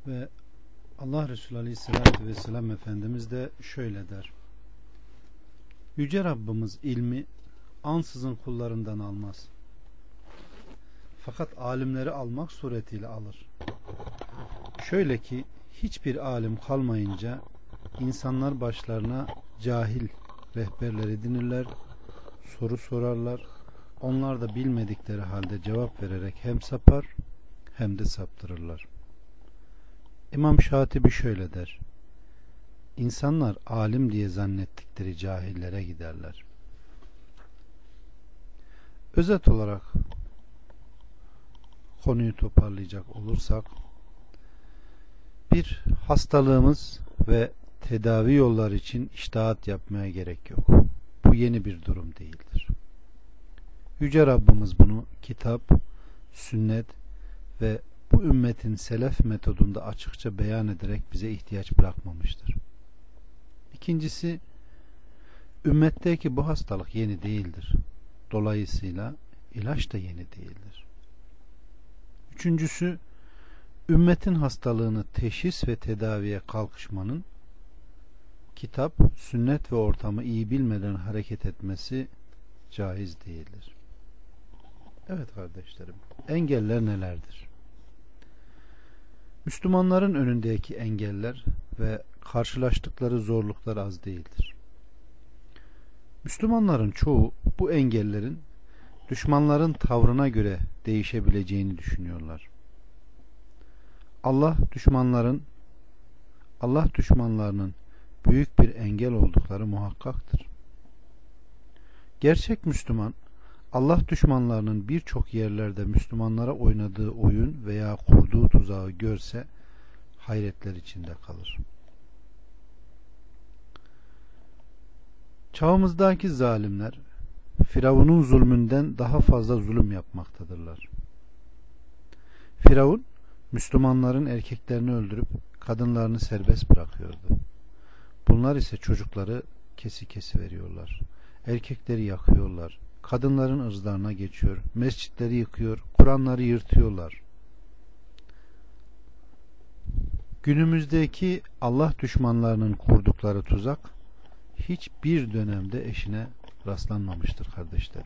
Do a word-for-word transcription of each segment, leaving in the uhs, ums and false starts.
Ve Allah Resulü Aleyhisselatü Vesselam Efendimiz de şöyle der: Yüce Rabbimiz ilmi ansızın kullarından almaz. Fakat alimleri almak suretiyle alır. Şöyle ki hiçbir alim kalmayınca insanlar başlarına cahil rehberler edinirler, soru sorarlar. Onlar da bilmedikleri halde cevap vererek hem sapar hem de saptırırlar. İmam Şatibi şöyle der: İnsanlar alim diye zannettikleri cahillere giderler. Özet olarak konuyu toparlayacak olursak, bir hastalığımız ve tedavi yolları için içtihat yapmaya gerek yok. Bu yeni bir durum değildir. Yüce Rabbimiz bunu kitap, sünnet ve bu ümmetin selef metodunda açıkça beyan ederek bize ihtiyaç bırakmamıştır. İkincisi, ümmetteki bu hastalık yeni değildir. Dolayısıyla ilaç da yeni değildir. Üçüncüsü, ümmetin hastalığını teşhis ve tedaviye kalkışmanın kitap, sünnet ve ortamı iyi bilmeden hareket etmesi caiz değildir. Evet kardeşlerim, engeller nelerdir? Müslümanların önündeki engeller ve karşılaştıkları zorluklar az değildir. Müslümanların çoğu bu engellerin düşmanların tavrına göre değişebileceğini düşünüyorlar. Allah düşmanların Allah düşmanlarının büyük bir engel oldukları muhakkaktır. Gerçek Müslüman, Allah düşmanlarının birçok yerlerde Müslümanlara oynadığı oyun veya kurduğu tuzağı görse hayretler içinde kalır. Çağımızdaki zalimler Firavun'un zulmünden daha fazla zulüm yapmaktadırlar. Firavun Müslümanların erkeklerini öldürüp kadınlarını serbest bırakıyordu. Bunlar ise çocukları kesi kesi veriyorlar. Erkekleri yakıyorlar. Kadınların ırzlarına geçiyor. Mescitleri yıkıyor. Kur'anları yırtıyorlar. Günümüzdeki Allah düşmanlarının kurdukları tuzak hiçbir dönemde eşine rastlanmamıştır kardeşlerim.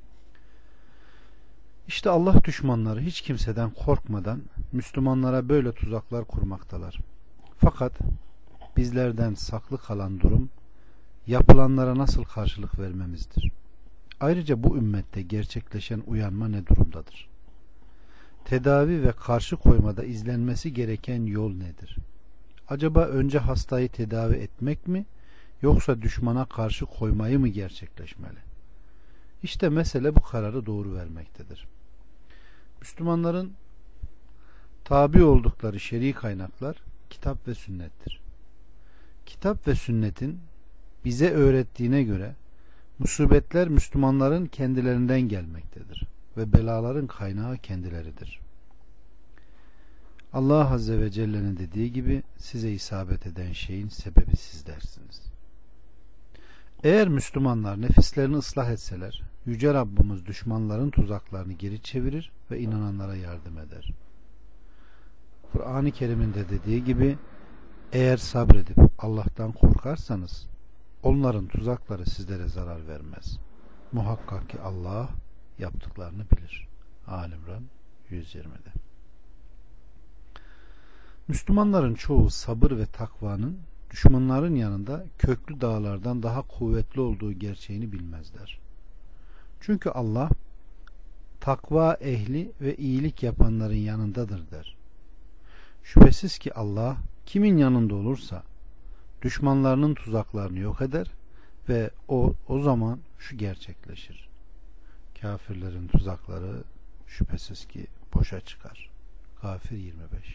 İşte Allah düşmanları hiç kimseden korkmadan Müslümanlara böyle tuzaklar kurmaktalar. Fakat bizlerden saklı kalan durum yapılanlara nasıl karşılık vermemizdir. Ayrıca bu ümmette gerçekleşen uyanma ne durumdadır? Tedavi ve karşı koymada izlenmesi gereken yol nedir? Acaba önce hastayı tedavi etmek mi, yoksa düşmana karşı koymayı mı gerçekleşmeli? İşte mesele bu kararı doğru vermektedir. Müslümanların tabi oldukları şer'i kaynaklar kitap ve sünnettir. Kitap ve sünnetin bize öğrettiğine göre musibetler Müslümanların kendilerinden gelmektedir ve belaların kaynağı kendileridir. Allah Azze ve Celle'nin dediği gibi size isabet eden şeyin sebebi sizlersiniz. Eğer Müslümanlar nefislerini ıslah etseler, Yüce Rabbimiz düşmanların tuzaklarını geri çevirir ve inananlara yardım eder. Kur'an-ı Kerim'in de dediği gibi, eğer sabredip Allah'tan korkarsanız onların tuzakları sizlere zarar vermez. Muhakkak ki Allah yaptıklarını bilir. Ali İmran yüz yirmide. Müslümanların çoğu sabır ve takvanın düşmanların yanında köklü dağlardan daha kuvvetli olduğu gerçeğini bilmezler. Çünkü Allah takva ehli ve iyilik yapanların yanındadır der. Şüphesiz ki Allah kimin yanında olursa düşmanlarının tuzaklarını yok eder ve o o zaman şu gerçekleşir: kafirlerin tuzakları şüphesiz ki boşa çıkar. Gafir yirmi beş.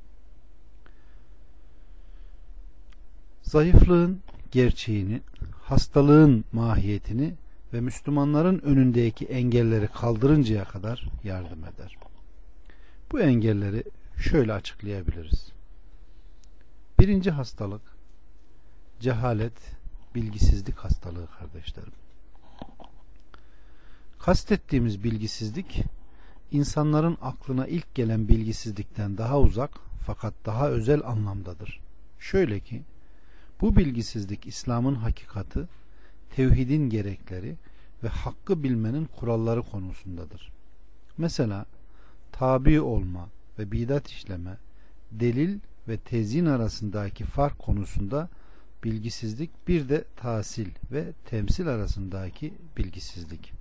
Zayıflığın gerçeğini, hastalığın mahiyetini ve Müslümanların önündeki engelleri kaldırıncaya kadar yardım eder. Bu engelleri şöyle açıklayabiliriz. Birinci hastalık cehalet, bilgisizlik hastalığı kardeşlerim. Kastettiğimiz bilgisizlik insanların aklına ilk gelen bilgisizlikten daha uzak, fakat daha özel anlamdadır. Şöyle ki, bu bilgisizlik İslam'ın hakikati, tevhidin gerekleri ve hakkı bilmenin kuralları konusundadır. Mesela tabi olma ve bidat işleme, delil ve tezyin arasındaki fark konusunda bilgisizlik, bir de tahsil ve temsil arasındaki bilgisizlik.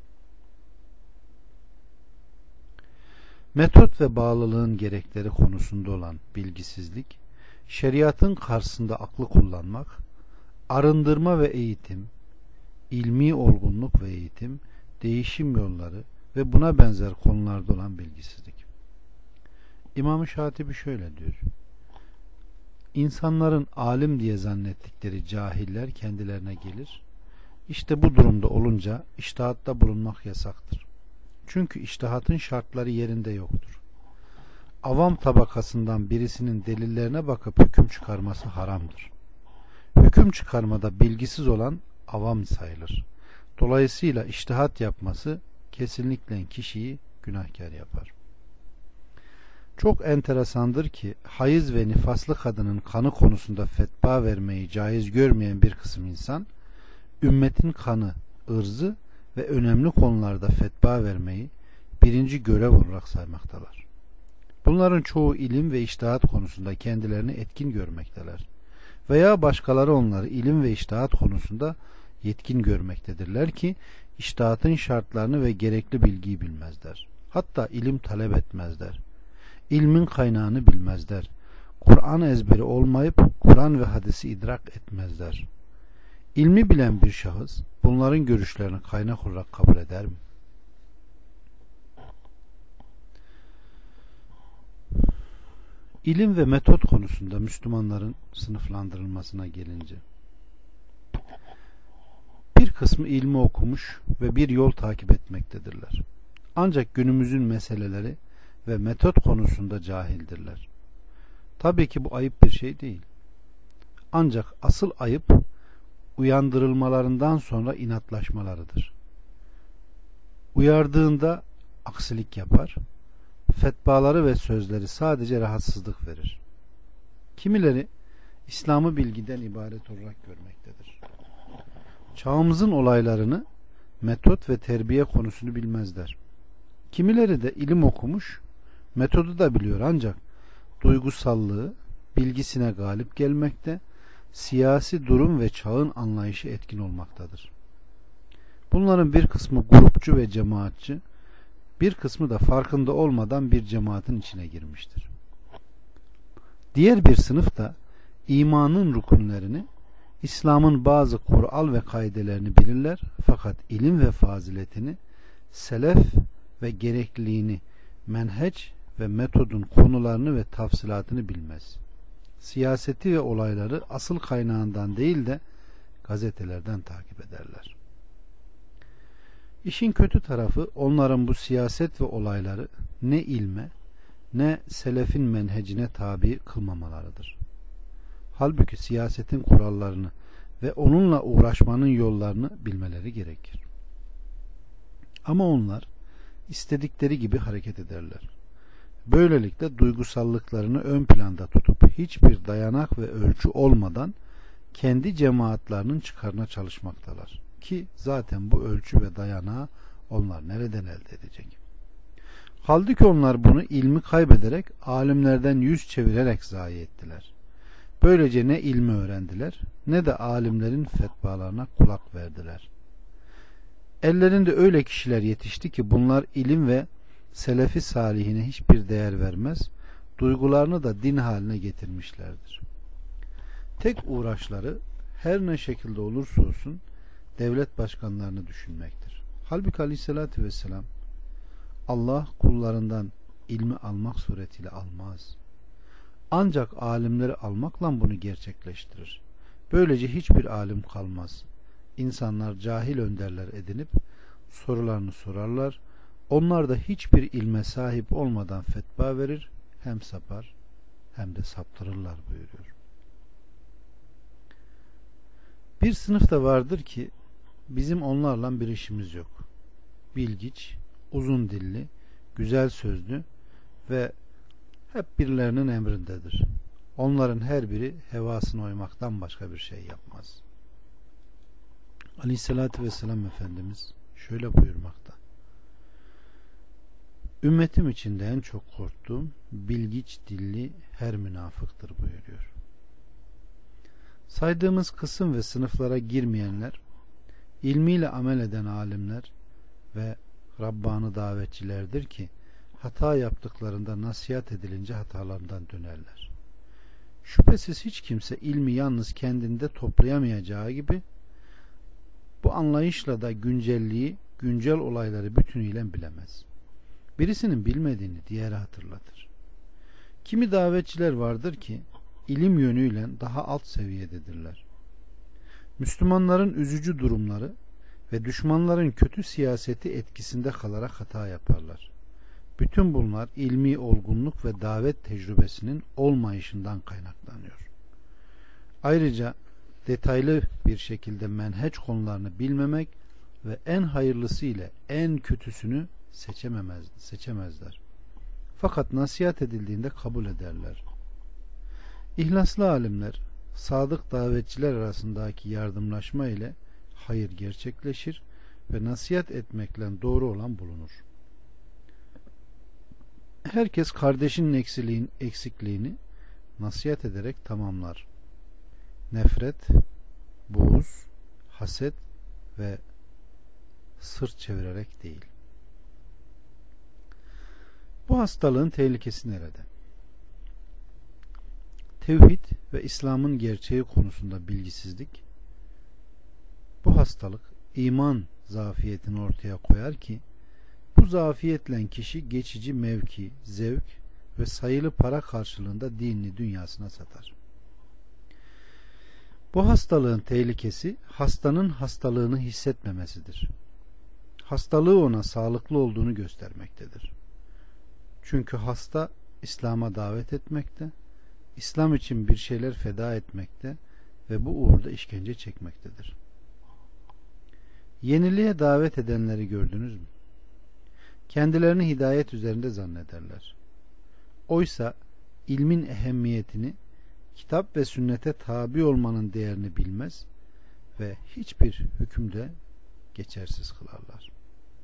Metot ve bağlılığın gerekleri konusunda olan bilgisizlik, şeriatın karşısında aklı kullanmak, arındırma ve eğitim, ilmi olgunluk ve eğitim, değişim yolları ve buna benzer konularda olan bilgisizlik. İmam-ı Şatibi şöyle diyor: İnsanların alim diye zannettikleri cahiller kendilerine gelir. İşte bu durumda olunca içtihatta bulunmak yasaktır. Çünkü içtihatın şartları yerinde yoktur. Avam tabakasından birisinin delillerine bakıp hüküm çıkarması haramdır. Hüküm çıkarmada bilgisiz olan avam sayılır. Dolayısıyla içtihat yapması kesinlikle kişiyi günahkar yapar. Çok enteresandır ki hayız ve nifaslı kadının kanı konusunda fetva vermeyi caiz görmeyen bir kısım insan, ümmetin kanı, ırzı ve önemli konularda fetva vermeyi birinci görev olarak saymaktalar. Bunların çoğu ilim ve içtihat konusunda kendilerini etkin görmekteler. Veya başkaları onları ilim ve içtihat konusunda yetkin görmektedirler ki içtihatın şartlarını ve gerekli bilgiyi bilmezler. Hatta ilim talep etmezler. İlmin kaynağını bilmezler. Kur'an ezberi olmayıp Kur'an ve hadisi idrak etmezler. İlmi bilen bir şahıs bunların görüşlerini kaynak olarak kabul eder mi? İlim ve metot konusunda Müslümanların sınıflandırılmasına gelince, bir kısmı ilmi okumuş ve bir yol takip etmektedirler. Ancak günümüzün meseleleri ve metot konusunda cahildirler. Tabii ki bu ayıp bir şey değil. Ancak asıl ayıp uyandırılmalarından sonra inatlaşmalarıdır. Uyardığında aksilik yapar, fetvaları ve sözleri sadece rahatsızlık verir. Kimileri İslam'ı bilgiden ibaret olarak görmektedir. Çağımızın olaylarını, metot ve terbiye konusunu bilmezler. Kimileri de ilim okumuş, metodu da biliyor ancak duygusallığı, bilgisine galip gelmekte, siyasi durum ve çağın anlayışı etkin olmaktadır. Bunların bir kısmı grupçu ve cemaatçi, bir kısmı da farkında olmadan bir cemaatin içine girmiştir. Diğer bir sınıf da imanın rükünlerini, İslam'ın bazı kural ve kaidelerini bilirler fakat ilim ve faziletini, selef ve gerekliliğini, menheç ve metodun konularını ve tafsilatını bilmez. Siyaseti ve olayları asıl kaynağından değil de gazetelerden takip ederler. İşin kötü tarafı onların bu siyaset ve olayları ne ilme ne selefin menhecine tabi kılmamalarıdır. Halbuki siyasetin kurallarını ve onunla uğraşmanın yollarını bilmeleri gerekir. Ama onlar istedikleri gibi hareket ederler. Böylelikle duygusallıklarını ön planda tutup hiçbir dayanak ve ölçü olmadan kendi cemaatlerinin çıkarına çalışmaktalar. Ki zaten bu ölçü ve dayanağı onlar nereden elde edecek? Halbuki onlar bunu ilmi kaybederek, alimlerden yüz çevirerek zayi ettiler. Böylece ne ilmi öğrendiler ne de alimlerin fetvalarına kulak verdiler. Ellerinde öyle kişiler yetişti ki bunlar ilim ve selefi salihine hiçbir değer vermez, duygularını da din haline getirmişlerdir. Tek uğraşları her ne şekilde olursa olsun devlet başkanlarını düşünmektir. Halbuki aleyhissalatü vesselam Allah kullarından ilmi almak suretiyle almaz. Ancak alimleri almakla bunu gerçekleştirir. Böylece hiçbir alim kalmaz. İnsanlar cahil önderler edinip sorularını sorarlar. Onlar da hiçbir ilme sahip olmadan fetva verir, hem sapar hem de saptırırlar buyuruyor. Bir sınıf da vardır ki bizim onlarla bir işimiz yok. Bilgiç, uzun dilli, güzel sözlü ve hep birilerinin emrindedir. Onların her biri hevasına uymaktan başka bir şey yapmaz. Aleyhissalatü vesselam Efendimiz şöyle buyurmakta: ümmetim içinde en çok korktuğum bilgiç dilli her münafıktır buyuruyor. Saydığımız kısım ve sınıflara girmeyenler, ilmiyle amel eden alimler ve Rabbani davetçilerdir ki hata yaptıklarında nasihat edilince hatalarından dönerler. Şüphesiz hiç kimse ilmi yalnız kendinde toplayamayacağı gibi bu anlayışla da güncelliği, güncel olayları bütünüyle bilemez. Birisinin bilmediğini diğeri hatırlatır. Kimi davetçiler vardır ki ilim yönüyle daha alt seviyededirler. Müslümanların üzücü durumları ve düşmanların kötü siyaseti etkisinde kalarak hata yaparlar. Bütün bunlar ilmi olgunluk ve davet tecrübesinin olmayışından kaynaklanıyor. Ayrıca detaylı bir şekilde menheç konularını bilmemek ve en hayırlısı ile en kötüsünü seçememez, seçemezler. Fakat nasihat edildiğinde kabul ederler. İhlaslı alimler, sadık davetçiler arasındaki yardımlaşma ile hayır gerçekleşir ve nasihat etmekle doğru olan bulunur. Herkes kardeşinin eksiliğin, eksikliğini nasihat ederek tamamlar. Nefret, buğz, haset ve sırt çevirerek değil. Bu hastalığın tehlikesi nerede? Tevhid ve İslam'ın gerçeği konusunda bilgisizlik, bu hastalık iman zafiyetini ortaya koyar ki bu zafiyetle kişi geçici mevki, zevk ve sayılı para karşılığında dinini dünyasına satar. Bu hastalığın tehlikesi hastanın hastalığını hissetmemesidir. Hastalığı ona sağlıklı olduğunu göstermektedir. Çünkü hasta İslam'a davet etmekte, İslam için bir şeyler feda etmekte ve bu uğurda işkence çekmektedir. Yeniliğe davet edenleri gördünüz mü? Kendilerini hidayet üzerinde zannederler. Oysa ilmin ehemmiyetini, kitap ve sünnete tabi olmanın değerini bilmez ve hiçbir hükümde geçersiz kılarlar.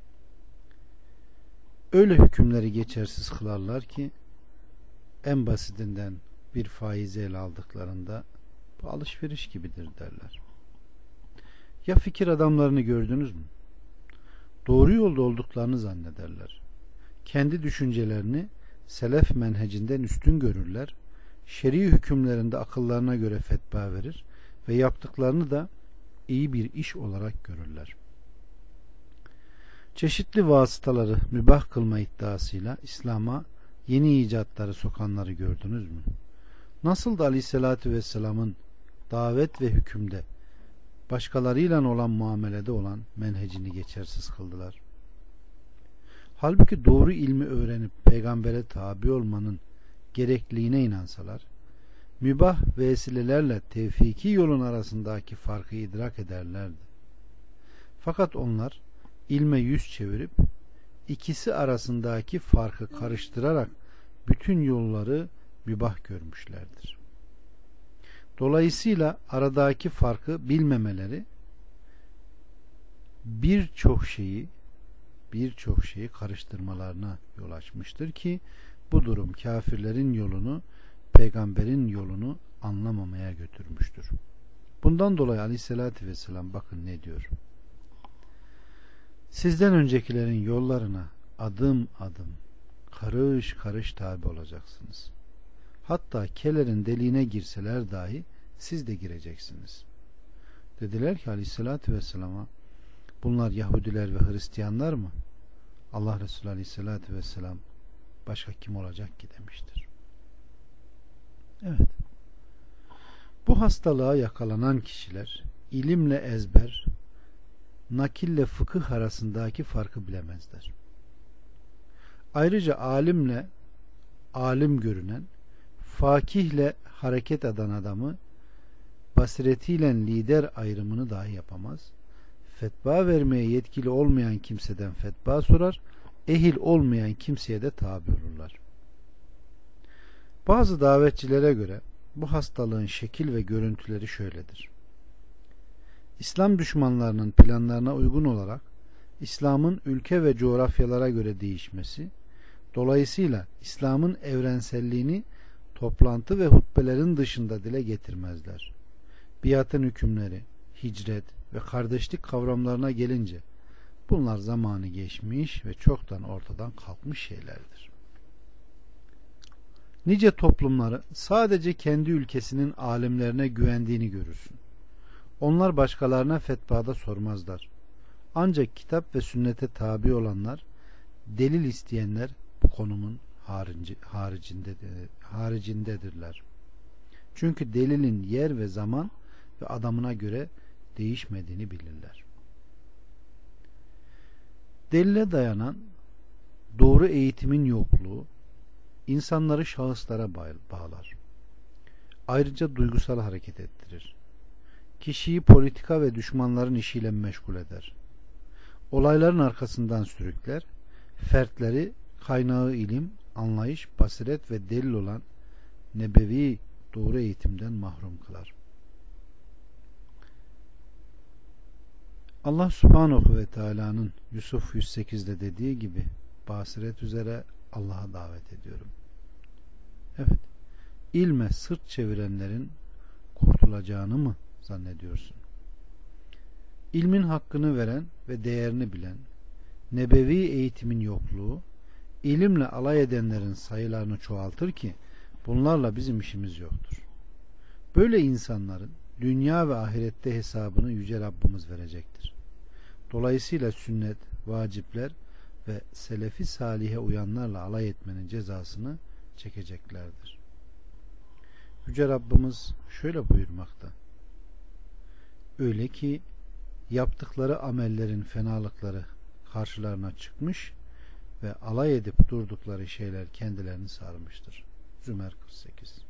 Öyle hükümleri geçersiz kılarlar ki en basitinden bir faizi ele aldıklarında bu alışveriş gibidir derler. Ya fikir adamlarını gördünüz mü? Doğru yolda olduklarını zannederler. Kendi düşüncelerini selef menhecinden üstün görürler. Şer'i hükümlerinde akıllarına göre fetva verir ve yaptıklarını da iyi bir iş olarak görürler. Çeşitli vasıtaları mübah kılma iddiasıyla İslam'a yeni icatları sokanları gördünüz mü? Nasıl da Aleyhisselatü Vesselam'ın davet ve hükümde başkalarıyla olan muamelede olan menhecini geçersiz kıldılar. Halbuki doğru ilmi öğrenip peygambere tabi olmanın gerekliliğine inansalar, mübah vesilelerle tevfiki yolun arasındaki farkı idrak ederlerdi. Fakat onlar ilme yüz çevirip ikisi arasındaki farkı karıştırarak bütün yolları mübah görmüşlerdir. Dolayısıyla aradaki farkı bilmemeleri birçok şeyi birçok şeyi karıştırmalarına yol açmıştır ki bu durum kafirlerin yolunu, peygamberin yolunu anlamamaya götürmüştür. Bundan dolayı Aleyhisselatü Vesselam bakın ne diyor: sizden öncekilerin yollarına adım adım, karış karış tabi olacaksınız. Hatta kelerin deliğine girseler dahi siz de gireceksiniz. Dediler ki Aleyhisselatü Vesselam'a, bunlar Yahudiler ve Hristiyanlar mı? Allah Resulü Aleyhisselatü Vesselam, başka kim olacak ki demiştir. Evet. Bu hastalığa yakalanan kişiler ilimle ezber, nakille fıkıh arasındaki farkı bilemezler. Ayrıca alimle alim görünen, fakihle hareket eden adamı basiretiyle lider ayrımını dahi yapamaz. Fetva vermeye yetkili olmayan kimseden fetva sorar, ehil olmayan kimseye de tabi olurlar. Bazı davetçilere göre bu hastalığın şekil ve görüntüleri şöyledir. İslam düşmanlarının planlarına uygun olarak İslam'ın ülke ve coğrafyalara göre değişmesi, dolayısıyla İslam'ın evrenselliğini toplantı ve hutbelerin dışında dile getirmezler. Biatın hükümleri, hicret ve kardeşlik kavramlarına gelince bunlar zamanı geçmiş ve çoktan ortadan kalkmış şeylerdir. Nice toplumları sadece kendi ülkesinin alimlerine güvendiğini görürsün. Onlar başkalarına fetvada sormazlar. Ancak kitap ve sünnete tabi olanlar, delil isteyenler bu konumun harici, haricindedir, haricindedirler. Çünkü delilin yer ve zaman ve adamına göre değişmediğini bilirler. Delile dayanan doğru eğitimin yokluğu insanları şahıslara bağlar. Ayrıca duygusal hareket ettirir. Kişiyi politika ve düşmanların işiyle meşgul eder. Olayların arkasından sürükler, fertleri kaynağı ilim, anlayış, basiret ve delil olan nebevi doğru eğitimden mahrum kılar. Allah Subhanahu ve Teala'nın Yusuf yüz sekizde dediği gibi basiret üzere Allah'a davet ediyorum. Evet, ilme sırt çevirenlerin kurtulacağını mı zannediyorsun? İlmin hakkını veren ve değerini bilen, nebevi eğitimin yokluğu, ilimle alay edenlerin sayılarını çoğaltır ki bunlarla bizim işimiz yoktur. Böyle insanların dünya ve ahirette hesabını Yüce Rabbimiz verecektir. Dolayısıyla sünnet, vacipler ve selefi salihe uyanlarla alay etmenin cezasını çekeceklerdir. Yüce Rabbimiz şöyle buyurmakta: öyle ki yaptıkları amellerin fenalıkları karşılarına çıkmış ve alay edip durdukları şeyler kendilerini sarmıştır. Zümer kırk sekiz.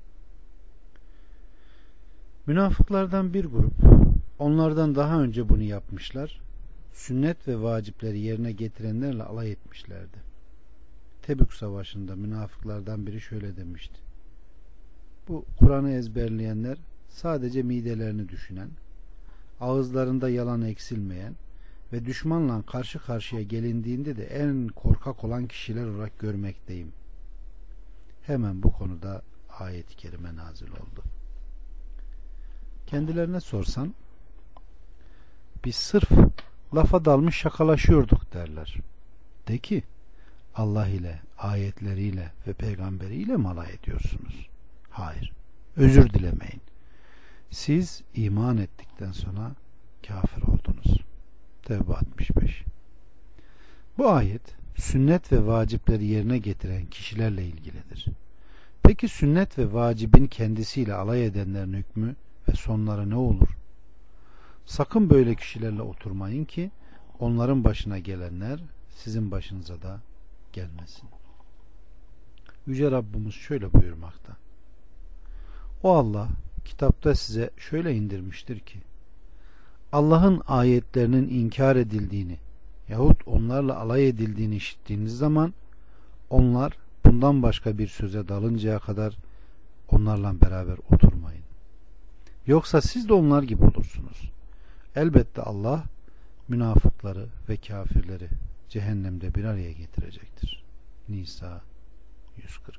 Münafıklardan bir grup, onlardan daha önce bunu yapmışlar, sünnet ve vacipleri yerine getirenlerle alay etmişlerdi. Tebük Savaşı'nda münafıklardan biri şöyle demişti: bu Kur'an'ı ezberleyenler sadece midelerini düşünen, ağızlarında yalan eksilmeyen ve düşmanla karşı karşıya gelindiğinde de en korkak olan kişiler olarak görmekteyim. Hemen bu konuda ayet-i kerime nazil oldu. Kendilerine sorsan, biz sırf lafa dalmış şakalaşıyorduk derler. De ki, Allah ile, ayetleriyle ve peygamberiyle mi alay ediyorsunuz? Hayır. Özür dilemeyin. Siz iman ettikten sonra kafir oldunuz. Tevbe altmış beş. Bu ayet sünnet ve vacipleri yerine getiren kişilerle ilgilidir. Peki sünnet ve vacibin kendisiyle alay edenlerin hükmü ve sonları ne olur? Sakın böyle kişilerle oturmayın ki onların başına gelenler sizin başınıza da gelmesin. Yüce Rabbimiz şöyle buyurmakta: o Allah kitapta size şöyle indirmiştir ki Allah'ın ayetlerinin inkar edildiğini yahut onlarla alay edildiğini işittiğiniz zaman onlar bundan başka bir söze dalıncaya kadar onlarla beraber oturmayın. Yoksa siz de onlar gibi olursunuz. Elbette Allah münafıkları ve kafirleri cehennemde bir araya getirecektir. Nisa yüz kırk.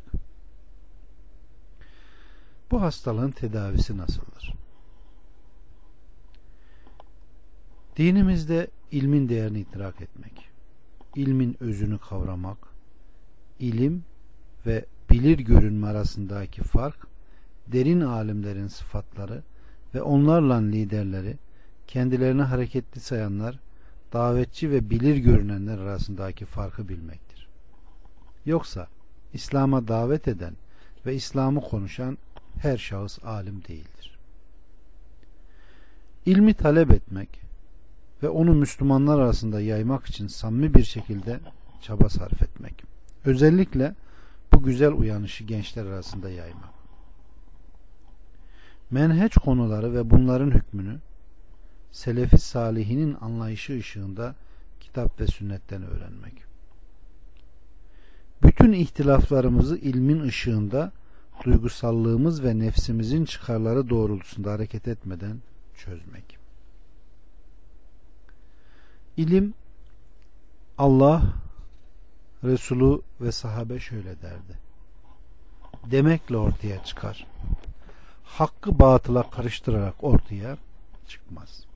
Bu hastalığın tedavisi nasıldır? Dinimizde ilmin değerini idrak etmek, ilmin özünü kavramak, ilim ve bilir görünme arasındaki fark, derin alimlerin sıfatları ve onlarla liderleri, kendilerini hareketli sayanlar, davetçi ve bilir görünenler arasındaki farkı bilmektir. Yoksa İslam'a davet eden ve İslam'ı konuşan her şahıs alim değildir. İlmi talep etmek ve onu Müslümanlar arasında yaymak için samimi bir şekilde çaba sarf etmek. Özellikle bu güzel uyanışı gençler arasında yaymak. Menheç konuları ve bunların hükmünü Selefi salihinin anlayışı ışığında kitap ve sünnetten öğrenmek. Bütün ihtilaflarımızı ilmin ışığında duygusallığımız ve nefsimizin çıkarları doğrultusunda hareket etmeden çözmek. İlim, Allah, Resulü ve sahabe şöyle derdi demekle ortaya çıkar. Hakkı batıla karıştırarak ortaya çıkmaz.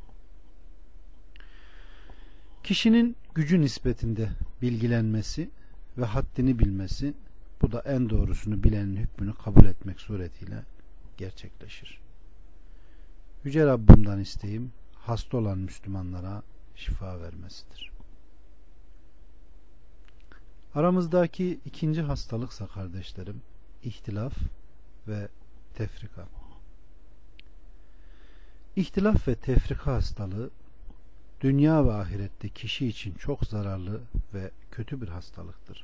Kişinin gücü nispetinde bilgilenmesi ve haddini bilmesi, bu da en doğrusunu bilenin hükmünü kabul etmek suretiyle gerçekleşir. Yüce Rabbimden isteğim hasta olan Müslümanlara şifa vermesidir. Aramızdaki ikinci hastalıksa kardeşlerim, ihtilaf ve tefrika. İhtilaf ve tefrika hastalığı dünya ve ahirette kişi için çok zararlı ve kötü bir hastalıktır.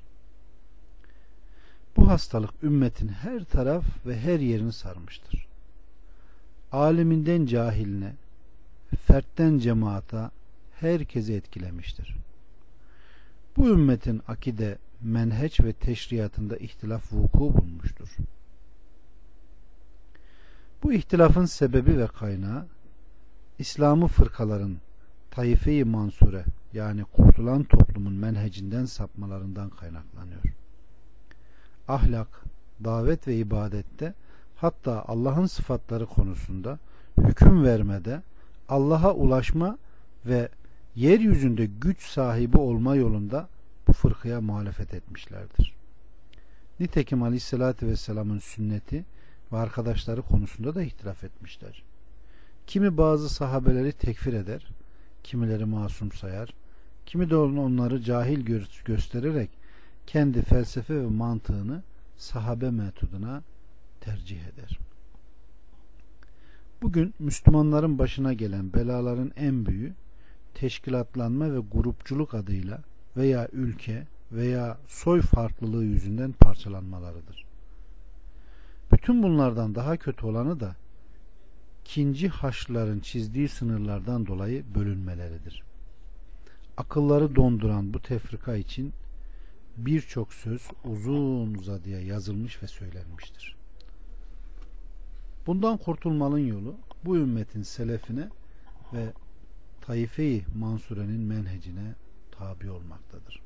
Bu hastalık ümmetin her taraf ve her yerini sarmıştır. Aliminden cahiline, fertten cemaata herkesi etkilemiştir. Bu ümmetin akide, menheç ve teşriyatında ihtilaf vuku bulmuştur. Bu ihtilafın sebebi ve kaynağı İslam'ı fırkaların taife-i mansure yani kurtulan toplumun menhecinden sapmalarından kaynaklanıyor. Ahlak, davet ve ibadette, hatta Allah'ın sıfatları konusunda hüküm vermede, Allah'a ulaşma ve yeryüzünde güç sahibi olma yolunda bu fırkaya muhalefet etmişlerdir. Nitekim Aleyhisselatü Vesselam'ın sünneti ve arkadaşları konusunda da ihtilaf etmişler. Kimi bazı sahabeleri tekfir eder, kimileri masum sayar, kimi de onları cahil gö- göstererek kendi felsefe ve mantığını sahabe metoduna tercih eder. Bugün Müslümanların başına gelen belaların en büyüğü teşkilatlanma ve grupçuluk adıyla veya ülke veya soy farklılığı yüzünden parçalanmalarıdır. Bütün bunlardan daha kötü olanı da ikinci Haçlıların çizdiği sınırlardan dolayı bölünmeleridir. Akılları donduran bu tefrika için birçok söz uzun uzadıya yazılmış ve söylenmiştir. Bundan kurtulmanın yolu bu ümmetin selefine ve taife-i mansurenin menhecine tabi olmaktadır.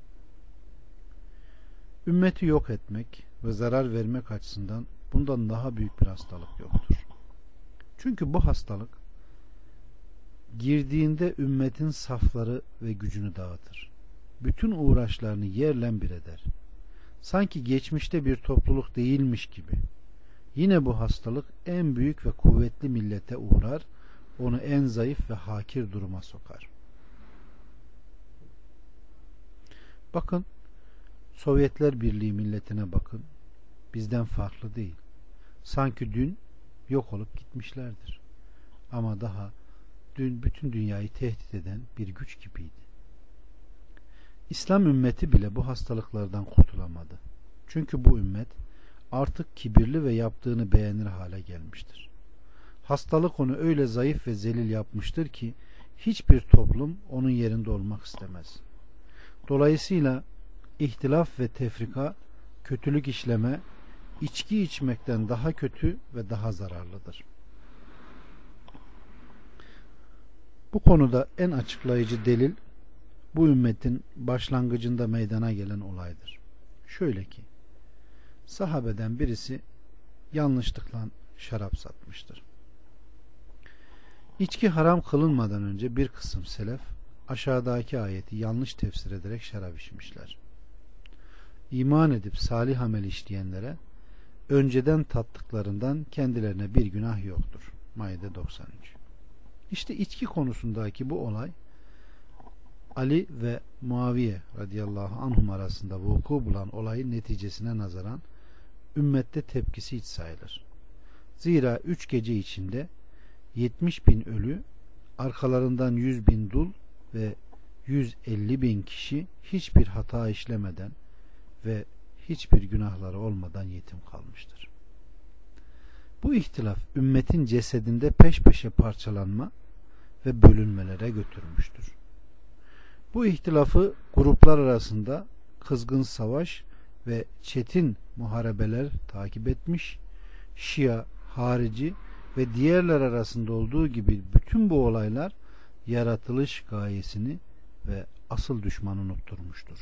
Ümmeti yok etmek ve zarar vermek açısından bundan daha büyük bir hastalık yoktur. Çünkü bu hastalık girdiğinde ümmetin safları ve gücünü dağıtır. Bütün uğraşlarını yerle bir eder. Sanki geçmişte bir topluluk değilmiş gibi. Yine bu hastalık en büyük ve kuvvetli millete uğrar, onu en zayıf ve hakir duruma sokar. Bakın, Sovyetler Birliği milletine bakın, bizden farklı değil. Sanki dün yok olup gitmişlerdir. Ama daha dün bütün dünyayı tehdit eden bir güç gibiydi. İslam ümmeti bile bu hastalıklardan kurtulamadı. Çünkü bu ümmet artık kibirli ve yaptığını beğenir hale gelmiştir. Hastalık onu öyle zayıf ve zelil yapmıştır ki hiçbir toplum onun yerinde olmak istemez. Dolayısıyla ihtilaf ve tefrika, kötülük işleme, içki içmekten daha kötü ve daha zararlıdır. Bu konuda en açıklayıcı delil bu ümmetin başlangıcında meydana gelen olaydır. Şöyle ki, sahabeden birisi yanlışlıkla şarap satmıştır. İçki haram kılınmadan önce bir kısım selef aşağıdaki ayeti yanlış tefsir ederek şarap içmişler. İman edip salih amel işleyenlere önceden tattıklarından kendilerine bir günah yoktur. Maide doksan üç. İşte içki konusundaki bu olay Ali ve Muaviye radıyallahu anhum arasında vuku bulan olayın neticesine nazaran ümmette tepkisi hiç sayılır. Zira üç gece içinde yetmiş bin ölü, arkalarından yüz bin dul ve yüz elli bin kişi hiçbir hata işlemeden ve hiçbir günahları olmadan yetim kalmıştır. Bu ihtilaf ümmetin cesedinde peş peşe parçalanma ve bölünmelere götürmüştür. Bu ihtilafı gruplar arasında kızgın savaş ve çetin muharebeler takip etmiş, Şia, harici ve diğerler arasında olduğu gibi bütün bu olaylar yaratılış gayesini ve asıl düşmanı unutturmuştur.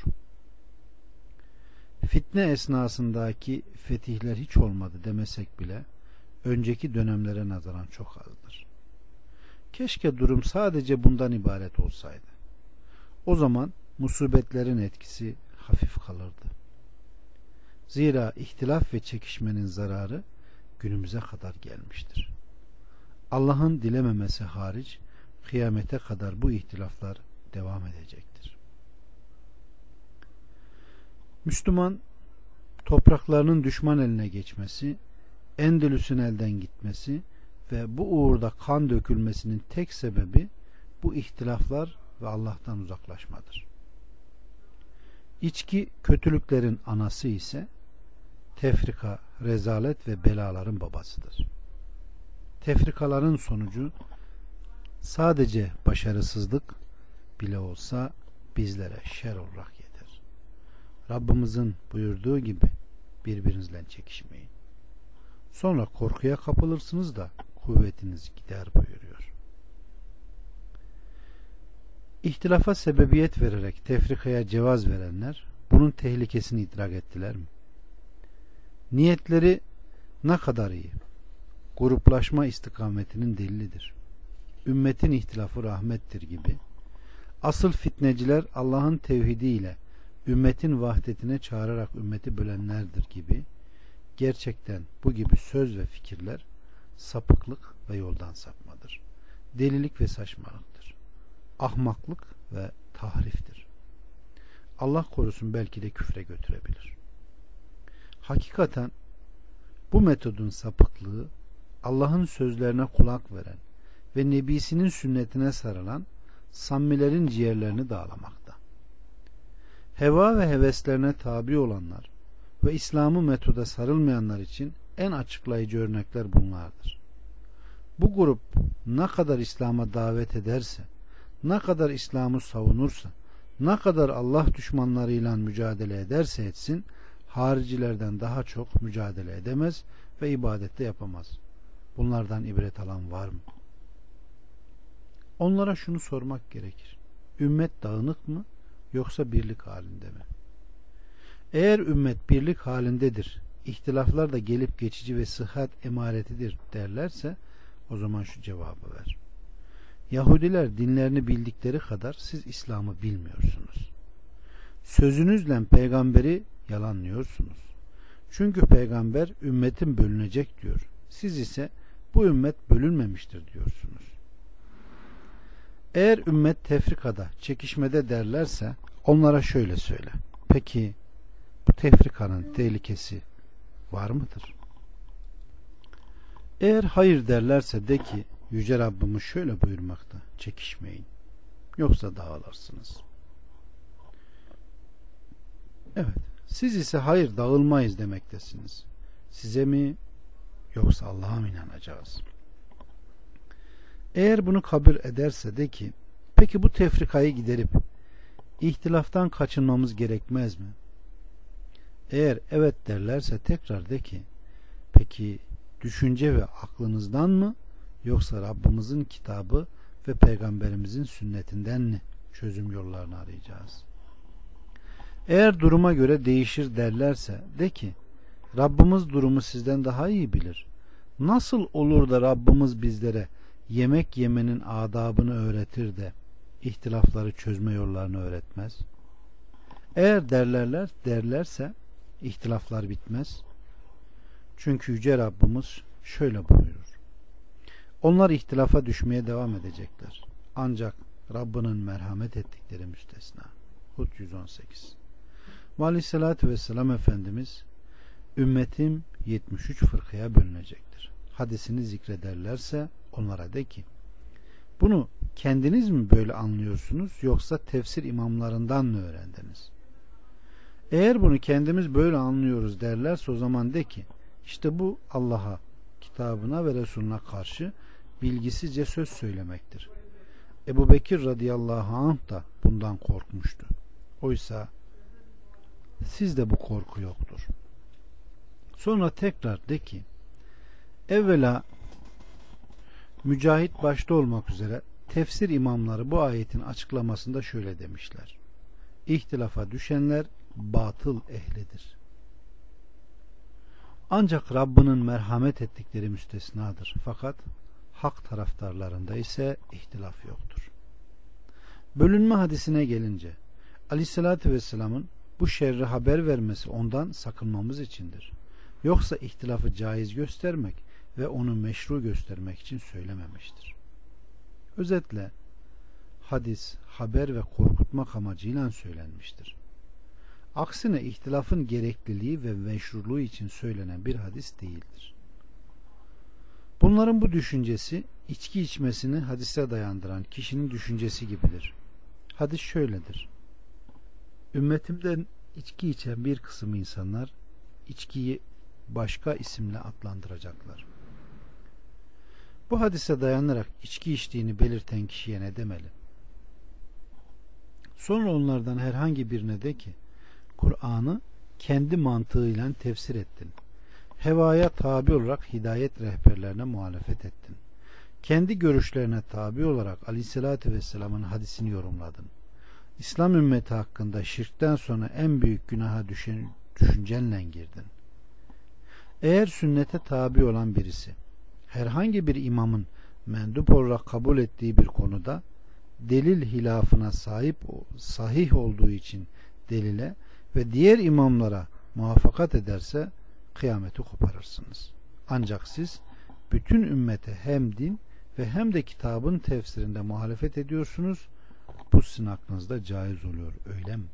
Fitne esnasındaki fetihler hiç olmadı demesek bile önceki dönemlere nazaran çok azdır. Keşke durum sadece bundan ibaret olsaydı. O zaman musibetlerin etkisi hafif kalırdı. Zira ihtilaf ve çekişmenin zararı günümüze kadar gelmiştir. Allah'ın dilememesi hariç kıyamete kadar bu ihtilaflar devam edecektir. Müslüman topraklarının düşman eline geçmesi, Endülüs'ün elden gitmesi ve bu uğurda kan dökülmesinin tek sebebi bu ihtilaflar ve Allah'tan uzaklaşmadır. İçki kötülüklerin anası ise tefrika, rezalet ve belaların babasıdır. Tefrikaların sonucu sadece başarısızlık bile olsa bizlere şer olarak yeter. Rabbimizin buyurduğu gibi birbirinizle çekişmeyin. Sonra korkuya kapılırsınız da kuvvetiniz gider buyuruyor. İhtilafa sebebiyet vererek tefrikaya cevaz verenler bunun tehlikesini idrak ettiler mi? Niyetleri ne kadar iyi. Gruplaşma istikametinin delilidir. Ümmetin ihtilafı rahmettir gibi. Asıl fitneciler Allah'ın tevhidiyle ümmetin vahdetine çağırarak ümmeti bölenlerdir gibi. Gerçekten bu gibi söz ve fikirler sapıklık ve yoldan sapmadır. Delilik ve saçmalıktır. Ahmaklık ve tahriftir. Allah korusun, belki de küfre götürebilir. Hakikaten bu metodun sapıklığı Allah'ın sözlerine kulak veren ve Nebisinin sünnetine sarılan samimilerin ciğerlerini dağlamakta. Heva ve heveslerine tabi olanlar ve İslam'ı metoda sarılmayanlar için en açıklayıcı örnekler bunlardır. Bu grup ne kadar İslam'a davet ederse, ne kadar İslam'ı savunursa, ne kadar Allah düşmanlarıyla mücadele ederse etsin, haricilerden daha çok mücadele edemez ve ibadette yapamaz. Bunlardan ibret alan var mı? Onlara şunu sormak gerekir. Ümmet dağınık mı yoksa birlik halinde mi? Eğer ümmet birlik halindedir, ihtilaflar da gelip geçici ve sıhhat emaretidir derlerse, o zaman şu cevabı ver. Yahudiler dinlerini bildikleri kadar siz İslam'ı bilmiyorsunuz. Sözünüzle peygamberi yalanlıyorsunuz. Çünkü peygamber ümmetin bölünecek diyor. Siz ise bu ümmet bölünmemiştir diyorsunuz. Eğer ümmet tefrikada, çekişmede derlerse onlara şöyle söyle. Peki bu tefrikanın tehlikesi var mıdır? Eğer hayır derlerse de ki Yüce Rabbimiz şöyle buyurmakta: çekişmeyin, yoksa dağılırsınız. Evet, siz ise hayır dağılmayız demektesiniz. Size mi yoksa Allah'a mı inanacağız? Eğer bunu kabul ederse de ki peki bu tefrikayı giderip ihtilaftan kaçınmamız gerekmez mi? Eğer evet derlerse tekrar de ki peki düşünce ve aklınızdan mı yoksa Rabbimizin kitabı ve peygamberimizin sünnetinden mi çözüm yollarını arayacağız? Eğer duruma göre değişir derlerse de ki Rabbimiz durumu sizden daha iyi bilir. Nasıl olur da Rabbimiz bizlere yemek yemenin adabını öğretir de ihtilafları çözme yollarını öğretmez? Eğer derlerler derlerse ihtilaflar bitmez. Çünkü Yüce Rabbimiz şöyle buyurur: onlar ihtilafa düşmeye devam edecekler. Ancak Rabbinin merhamet ettikleri müstesna. Hud yüz on sekiz. Ve Aleyhisselatü Vesselam Efendimiz ümmetim yetmiş üç fırkaya bölünecektir. Hadisini zikrederlerse onlara de ki bunu kendiniz mi böyle anlıyorsunuz yoksa tefsir imamlarından mı öğrendiniz? Eğer bunu kendimiz böyle anlıyoruz derlerse o zaman de ki işte bu Allah'a, kitabına ve Resulüne karşı bilgisizce söz söylemektir. Ebu Bekir radıyallahu anh da bundan korkmuştu. Oysa sizde bu korku yoktur. Sonra tekrar de ki, evvela Mücahit başta olmak üzere tefsir imamları bu ayetin açıklamasında şöyle demişler: İhtilafa düşenler batıl ehlidir. Ancak Rabbinin merhamet ettikleri müstesnadır. Fakat hak taraftarlarında ise ihtilaf yoktur. Bölünme hadisine gelince, Aleyhisselatü Vesselam'ın bu şerri haber vermesi ondan sakınmamız içindir. Yoksa ihtilafı caiz göstermek ve onu meşru göstermek için söylememiştir. Özetle hadis, haber ve korkutmak amacıyla söylenmiştir. Aksine ihtilafın gerekliliği ve meşruluğu için söylenen bir hadis değildir. Bunların bu düşüncesi içki içmesini hadise dayandıran kişinin düşüncesi gibidir. Hadis şöyledir: Ümmetimden içki içen bir kısım insanlar içkiyi başka isimle adlandıracaklar. Bu hadise dayanarak içki içtiğini belirten kişiye ne demeli? Sonra onlardan herhangi birine de ki, Kur'an'ı kendi mantığıyla tefsir ettin. Hevaya tabi olarak hidayet rehberlerine muhalefet ettin. Kendi görüşlerine tabi olarak Aleyhisselatü Vesselam'ın hadisini yorumladın. İslam ümmeti hakkında şirkten sonra en büyük günaha düşen, düşüncenle girdin. Eğer sünnete tabi olan birisi herhangi bir imamın mendup olarak kabul ettiği bir konuda delil hilafına sahip sahih olduğu için delile ve diğer imamlara muvaffakat ederse kıyameti koparırsınız. Ancak siz bütün ümmete hem din ve hem de kitabın tefsirinde muhalefet ediyorsunuz. Bu sizin aklınızda caiz oluyor, öyle mi?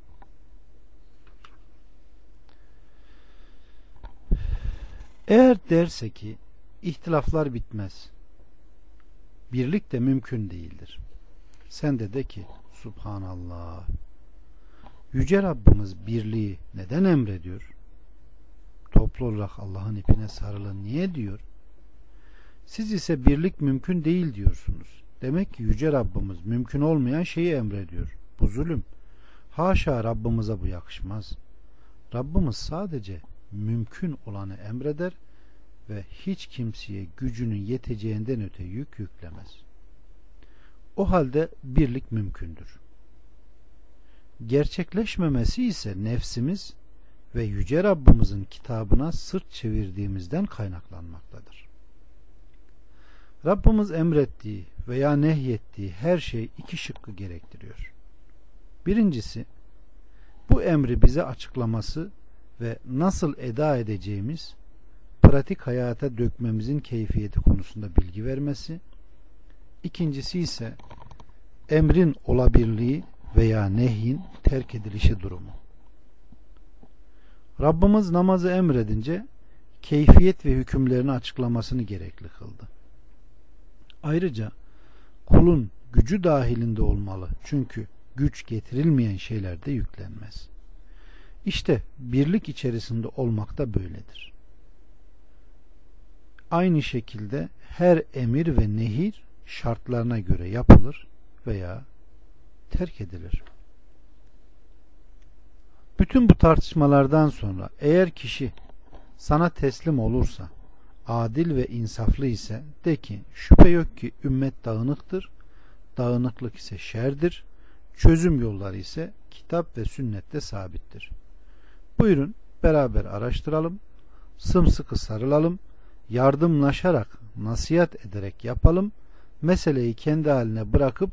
Eğer derse ki ihtilaflar bitmez, birlik de mümkün değildir, sen de de ki Subhanallah, Yüce Rabbimiz birliği neden emrediyor? Toplu olarak Allah'ın ipine sarılın niye diyor? Siz ise birlik mümkün değil diyorsunuz. Demek ki Yüce Rabbimiz mümkün olmayan şeyi emrediyor. Bu zulüm. Haşa, Rabbimize bu yakışmaz. Rabbimiz sadece mümkün olanı emreder ve hiç kimseye gücünün yeteceğinden öte yük yüklemez. O halde birlik mümkündür. Gerçekleşmemesi ise nefsimiz ve Yüce Rabbimizin kitabına sırt çevirdiğimizden kaynaklanmaktadır. Rabbimiz emrettiği veya nehyettiği her şey iki şıkkı gerektiriyor. Birincisi, bu emri bize açıklaması ve nasıl eda edeceğimiz, pratik hayata dökmemizin keyfiyeti konusunda bilgi vermesi. İkincisi ise emrin olabilirliği veya nehyin terk edilişi durumu. Rabbimiz namazı emredince keyfiyet ve hükümlerini açıklamasını gerekli kıldı. Ayrıca kulun gücü dahilinde olmalı, çünkü güç getirilmeyen şeyler de yüklenmez. İşte birlik içerisinde olmak da böyledir. Aynı şekilde her emir ve nehir şartlarına göre yapılır veya terk edilir. Bütün bu tartışmalardan sonra eğer kişi sana teslim olursa, adil ve insaflı ise de ki şüphe yok ki ümmet dağınıktır, dağınıklık ise şerdir, çözüm yolları ise kitap ve sünnette sabittir. Buyurun beraber araştıralım, sımsıkı sarılalım, yardımlaşarak, nasihat ederek yapalım, meseleyi kendi haline bırakıp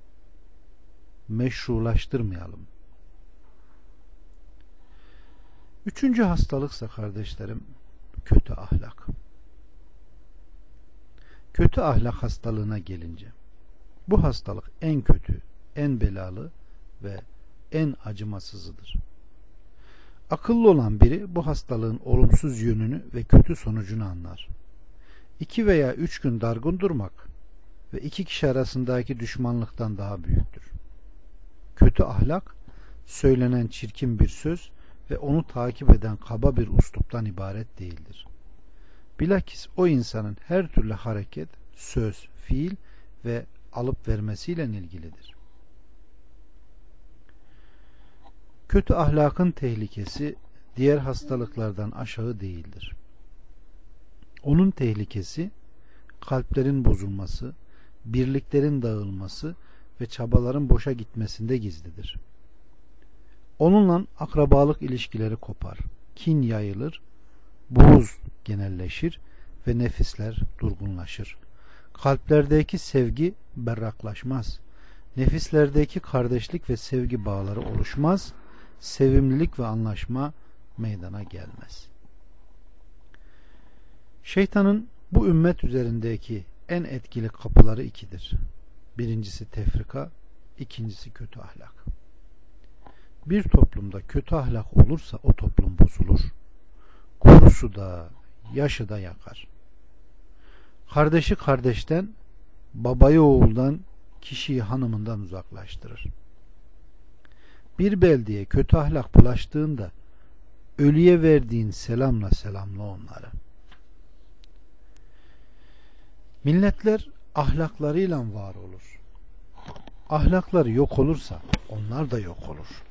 meşrulaştırmayalım. Üçüncü hastalıksa kardeşlerim, kötü ahlak. Kötü ahlak hastalığına gelince, bu hastalık en kötü, en belalı ve en acımasızıdır. Akıllı olan biri bu hastalığın olumsuz yönünü ve kötü sonucunu anlar. İki veya üç gün dargın durmak ve iki kişi arasındaki düşmanlıktan daha büyüktür. Kötü ahlak, söylenen çirkin bir söz ve onu takip eden kaba bir üsluptan ibaret değildir. Bilakis o insanın her türlü hareket, söz, fiil ve alıp vermesiyle ilgilidir. Kötü ahlakın tehlikesi diğer hastalıklardan aşağı değildir. Onun tehlikesi kalplerin bozulması, birliklerin dağılması ve çabaların boşa gitmesinde gizlidir. Onunla akrabalık ilişkileri kopar, kin yayılır, buğz genelleşir ve nefisler durgunlaşır. Kalplerdeki sevgi berraklaşmaz. Nefislerdeki kardeşlik ve sevgi bağları oluşmaz. Sevimlilik ve anlaşma meydana gelmez. Şeytanın bu ümmet üzerindeki en etkili kapıları ikidir. Birincisi tefrika, ikincisi kötü ahlak. Bir toplumda kötü ahlak olursa o toplum bozulur. Kurusu da, yaşı da yakar. Kardeşi kardeşten, babayı oğuldan, kişiyi hanımından uzaklaştırır. Bir beldeye kötü ahlak bulaştığında ölüye verdiğin selamla selamla onları. Milletler ahlaklarıyla var olur. Ahlakları yok olursa onlar da yok olur.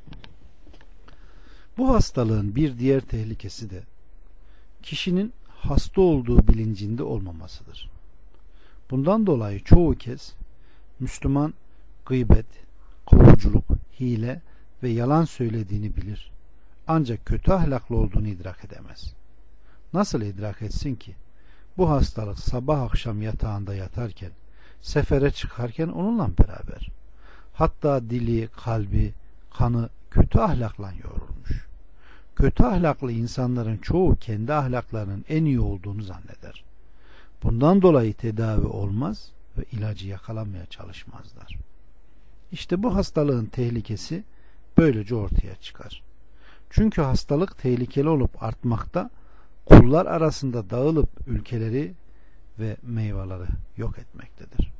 Bu hastalığın bir diğer tehlikesi de kişinin hasta olduğu bilincinde olmamasıdır. Bundan dolayı çoğu kez Müslüman gıybet, kovuculuk, hile ve yalan söylediğini bilir. Ancak kötü ahlaklı olduğunu idrak edemez. Nasıl idrak etsin ki? Bu hastalık sabah akşam yatağında yatarken, sefere çıkarken onunla beraber. Hatta dili, kalbi, kanı kötü ahlakla yoğrulmuş. Kötü ahlaklı insanların çoğu kendi ahlaklarının en iyi olduğunu zanneder. Bundan dolayı tedavi olmaz ve ilacı yakalamaya çalışmazlar. İşte bu hastalığın tehlikesi böylece ortaya çıkar. Çünkü hastalık tehlikeli olup artmakta, kullar arasında dağılıp ülkeleri ve meyveleri yok etmektedir.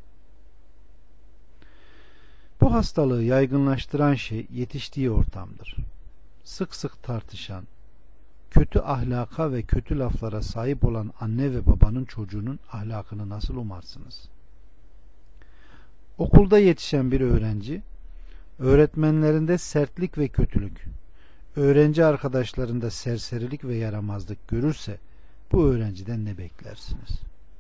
Bu hastalığı yaygınlaştıran şey yetiştiği ortamdır. Sık sık tartışan, kötü ahlaka ve kötü laflara sahip olan anne ve babanın çocuğunun ahlakını nasıl umarsınız? Okulda yetişen bir öğrenci, öğretmenlerinde sertlik ve kötülük, öğrenci arkadaşlarında serserilik ve yaramazlık görürse bu öğrenciden ne beklersiniz?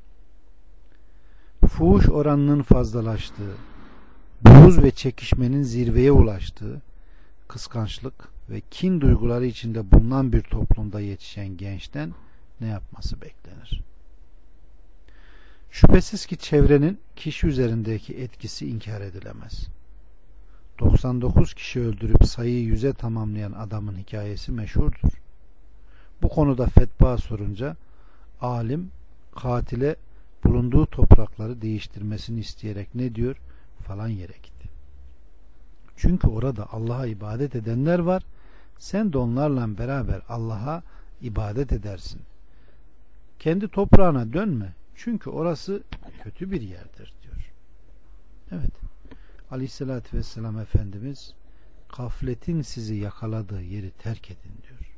Fuhuş oranının fazlalaştığı, buğz ve çekişmenin zirveye ulaştığı, kıskançlık ve kin duyguları içinde bulunan bir toplumda yetişen gençten ne yapması beklenir? Şüphesiz ki çevrenin kişi üzerindeki etkisi inkar edilemez. doksan dokuz kişi öldürüp sayıyı yüze tamamlayan adamın hikayesi meşhurdur. Bu konuda fetva sorunca alim katile bulunduğu toprakları değiştirmesini isteyerek ne diyor? Falan yere gitti. Çünkü orada Allah'a ibadet edenler var. Sen de onlarla beraber Allah'a ibadet edersin. Kendi toprağına dönme. Çünkü orası kötü bir yerdir diyor. Evet. Aleyhissalatü vesselam Efendimiz gafletin sizi yakaladığı yeri terk edin diyor.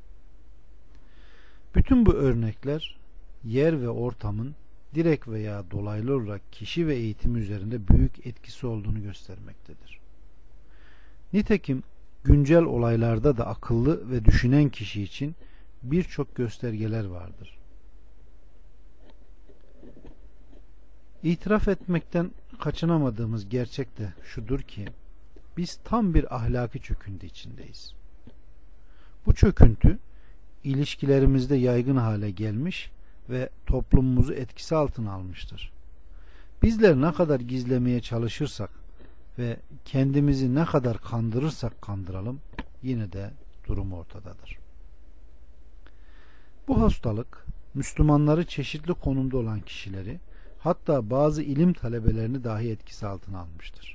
Bütün bu örnekler yer ve ortamın direkt veya dolaylı olarak kişi ve eğitim üzerinde büyük etkisi olduğunu göstermektedir. Nitekim güncel olaylarda da akıllı ve düşünen kişi için birçok göstergeler vardır. İtiraf etmekten kaçınamadığımız gerçek de şudur ki biz tam bir ahlaki çöküntü içindeyiz. Bu çöküntü ilişkilerimizde yaygın hale gelmiş ve toplumumuzu etkisi altına almıştır. Bizler ne kadar gizlemeye çalışırsak ve kendimizi ne kadar kandırırsak kandıralım yine de durum ortadadır. Bu hastalık Müslümanları çeşitli konumda olan kişileri, hatta bazı ilim talebelerini dahi etkisi altına almıştır.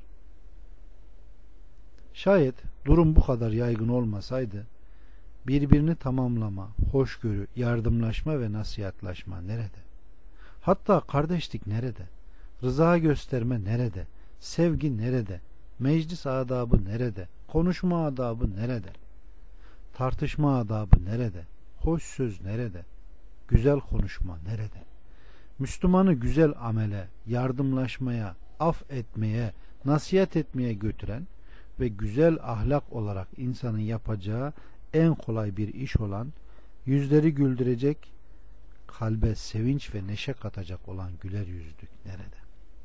Şayet durum bu kadar yaygın olmasaydı birbirini tamamlama, hoşgörü, yardımlaşma ve nasihatlaşma nerede? Hatta kardeşlik nerede? Rıza gösterme nerede? Sevgi nerede? Meclis adabı nerede? Konuşma adabı nerede? Tartışma adabı nerede? Hoş söz nerede? Güzel konuşma nerede? Müslümanı güzel amele, yardımlaşmaya, af etmeye, nasihat etmeye götüren, ve güzel ahlak olarak insanın yapacağı en kolay bir iş olan, yüzleri güldürecek, kalbe sevinç ve neşe katacak olan güler yüzlülük nerede?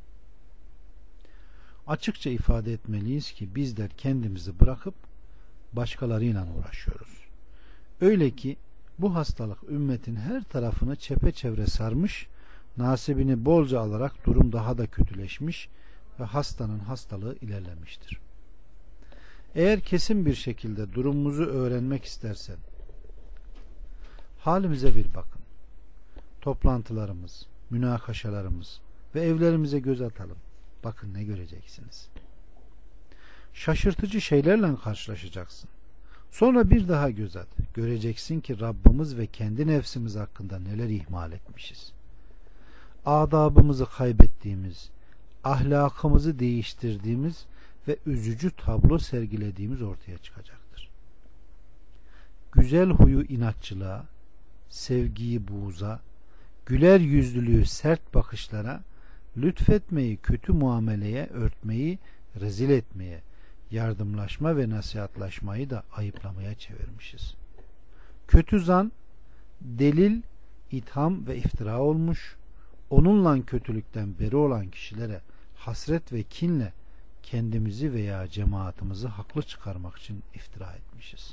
Açıkça ifade etmeliyiz ki bizler kendimizi bırakıp başkalarıyla uğraşıyoruz. Öyle ki bu hastalık ümmetin her tarafını çepeçevre sarmış, nasibini bolca alarak durum daha da kötüleşmiş ve hastanın hastalığı ilerlemiştir. Eğer kesin bir şekilde durumumuzu öğrenmek istersen, halimize bir bakın. Toplantılarımız, münakaşalarımız ve evlerimize göz atalım. Bakın ne göreceksiniz. Şaşırtıcı şeylerle karşılaşacaksın. Sonra bir daha göz at. Göreceksin ki Rabbimiz ve kendi nefsimiz hakkında neler ihmal etmişiz. Adabımızı kaybettiğimiz, ahlakımızı değiştirdiğimiz ve üzücü tablo sergilediğimiz ortaya çıkacaktır. Güzel huyu inatçılığa, sevgiyi buğza, güler yüzlülüğü sert bakışlara, lütfetmeyi kötü muameleye örtmeyi rezil etmeye, yardımlaşma ve nasihatlaşmayı da ayıplamaya çevirmişiz. Kötü zan, delil, itham ve iftira olmuş, onunla kötülükten beri olan kişilere hasret ve kinle kendimizi veya cemaatimizi haklı çıkarmak için iftira etmişiz.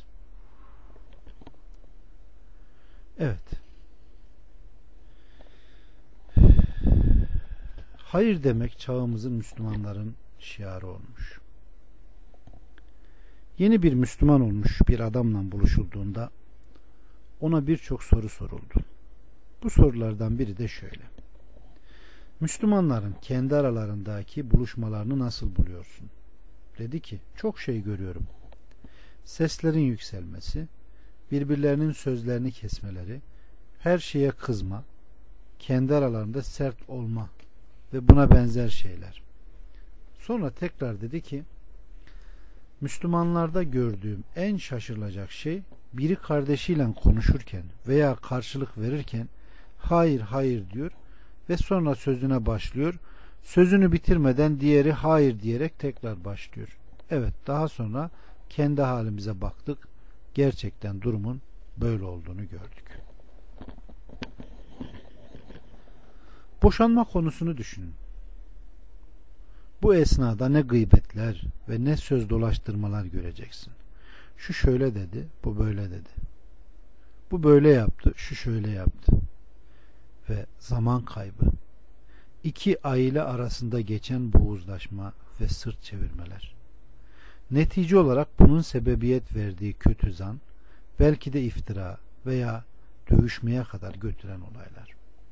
Evet. Hayır demek çağımızın Müslümanların şiarı olmuş. Yeni bir Müslüman olmuş bir adamla buluşulduğunda ona birçok soru soruldu. Bu sorulardan biri de şöyle: Müslümanların kendi aralarındaki buluşmalarını nasıl buluyorsun? Dedi ki, çok şey görüyorum. Seslerin yükselmesi, birbirlerinin sözlerini kesmeleri, her şeye kızma, kendi aralarında sert olma ve buna benzer şeyler. Sonra tekrar dedi ki, Müslümanlarda gördüğüm en şaşırılacak şey, biri kardeşiyle konuşurken veya karşılık verirken hayır hayır diyor ve sonra sözüne başlıyor. Sözünü bitirmeden diğeri hayır diyerek tekrar başlıyor. Evet, daha sonra kendi halimize baktık. Gerçekten durumun böyle olduğunu gördük. Boşanma konusunu düşünün. Bu esnada ne gıybetler ve ne söz dolaştırmalar göreceksin. Şu şöyle dedi, bu böyle dedi. Bu böyle yaptı, şu şöyle yaptı. Ve zaman kaybı. İki aile arasında geçen boğuzlaşma ve sırt çevirmeler. Netice olarak bunun sebebiyet verdiği kötü zan, belki de iftira veya dövüşmeye kadar götüren olaylar.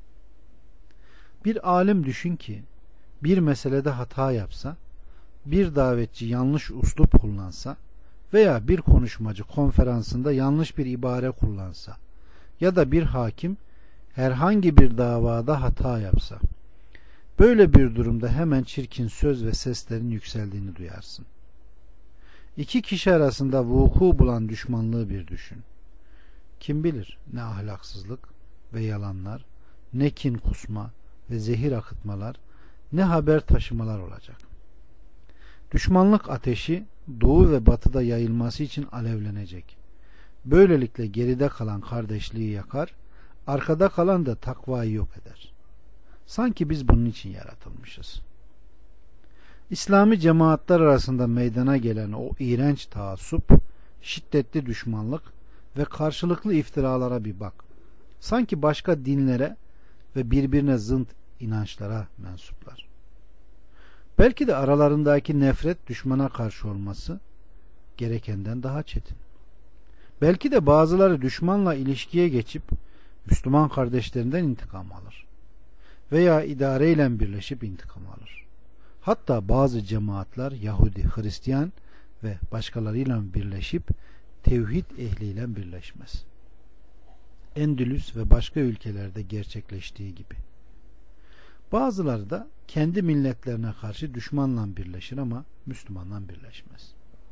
Bir alim düşün ki, bir meselede hata yapsa, bir davetçi yanlış uslup kullansa veya bir konuşmacı konferansında yanlış bir ibare kullansa ya da bir hakim herhangi bir davada hata yapsa, böyle bir durumda hemen çirkin söz ve seslerin yükseldiğini duyarsın. İki kişi arasında vuku bulan düşmanlığı bir düşün. Kim bilir ne ahlaksızlık ve yalanlar, ne kin kusma ve zehir akıtmalar, ne haber taşımalar olacak. Düşmanlık ateşi doğu ve batıda yayılması için alevlenecek. Böylelikle geride kalan kardeşliği yakar, arkada kalan da takvayı yok eder. Sanki biz bunun için yaratılmışız. İslami cemaatler arasında meydana gelen o iğrenç taassup, şiddetli düşmanlık ve karşılıklı iftiralara bir bak. Sanki başka dinlere ve birbirine zıt inançlara mensuplar. Belki de aralarındaki nefret düşmana karşı olması gerekenden daha çetin. Belki de bazıları düşmanla ilişkiye geçip Müslüman kardeşlerinden intikam alır. Veya idareyle birleşip intikam alır. Hatta bazı cemaatler Yahudi, Hristiyan ve başkalarıyla birleşip tevhid ehliyle birleşmez. Endülüs ve başka ülkelerde gerçekleştiği gibi. Bazıları da kendi milletlerine karşı düşmanla birleşir ama Müslümanla birleşmez.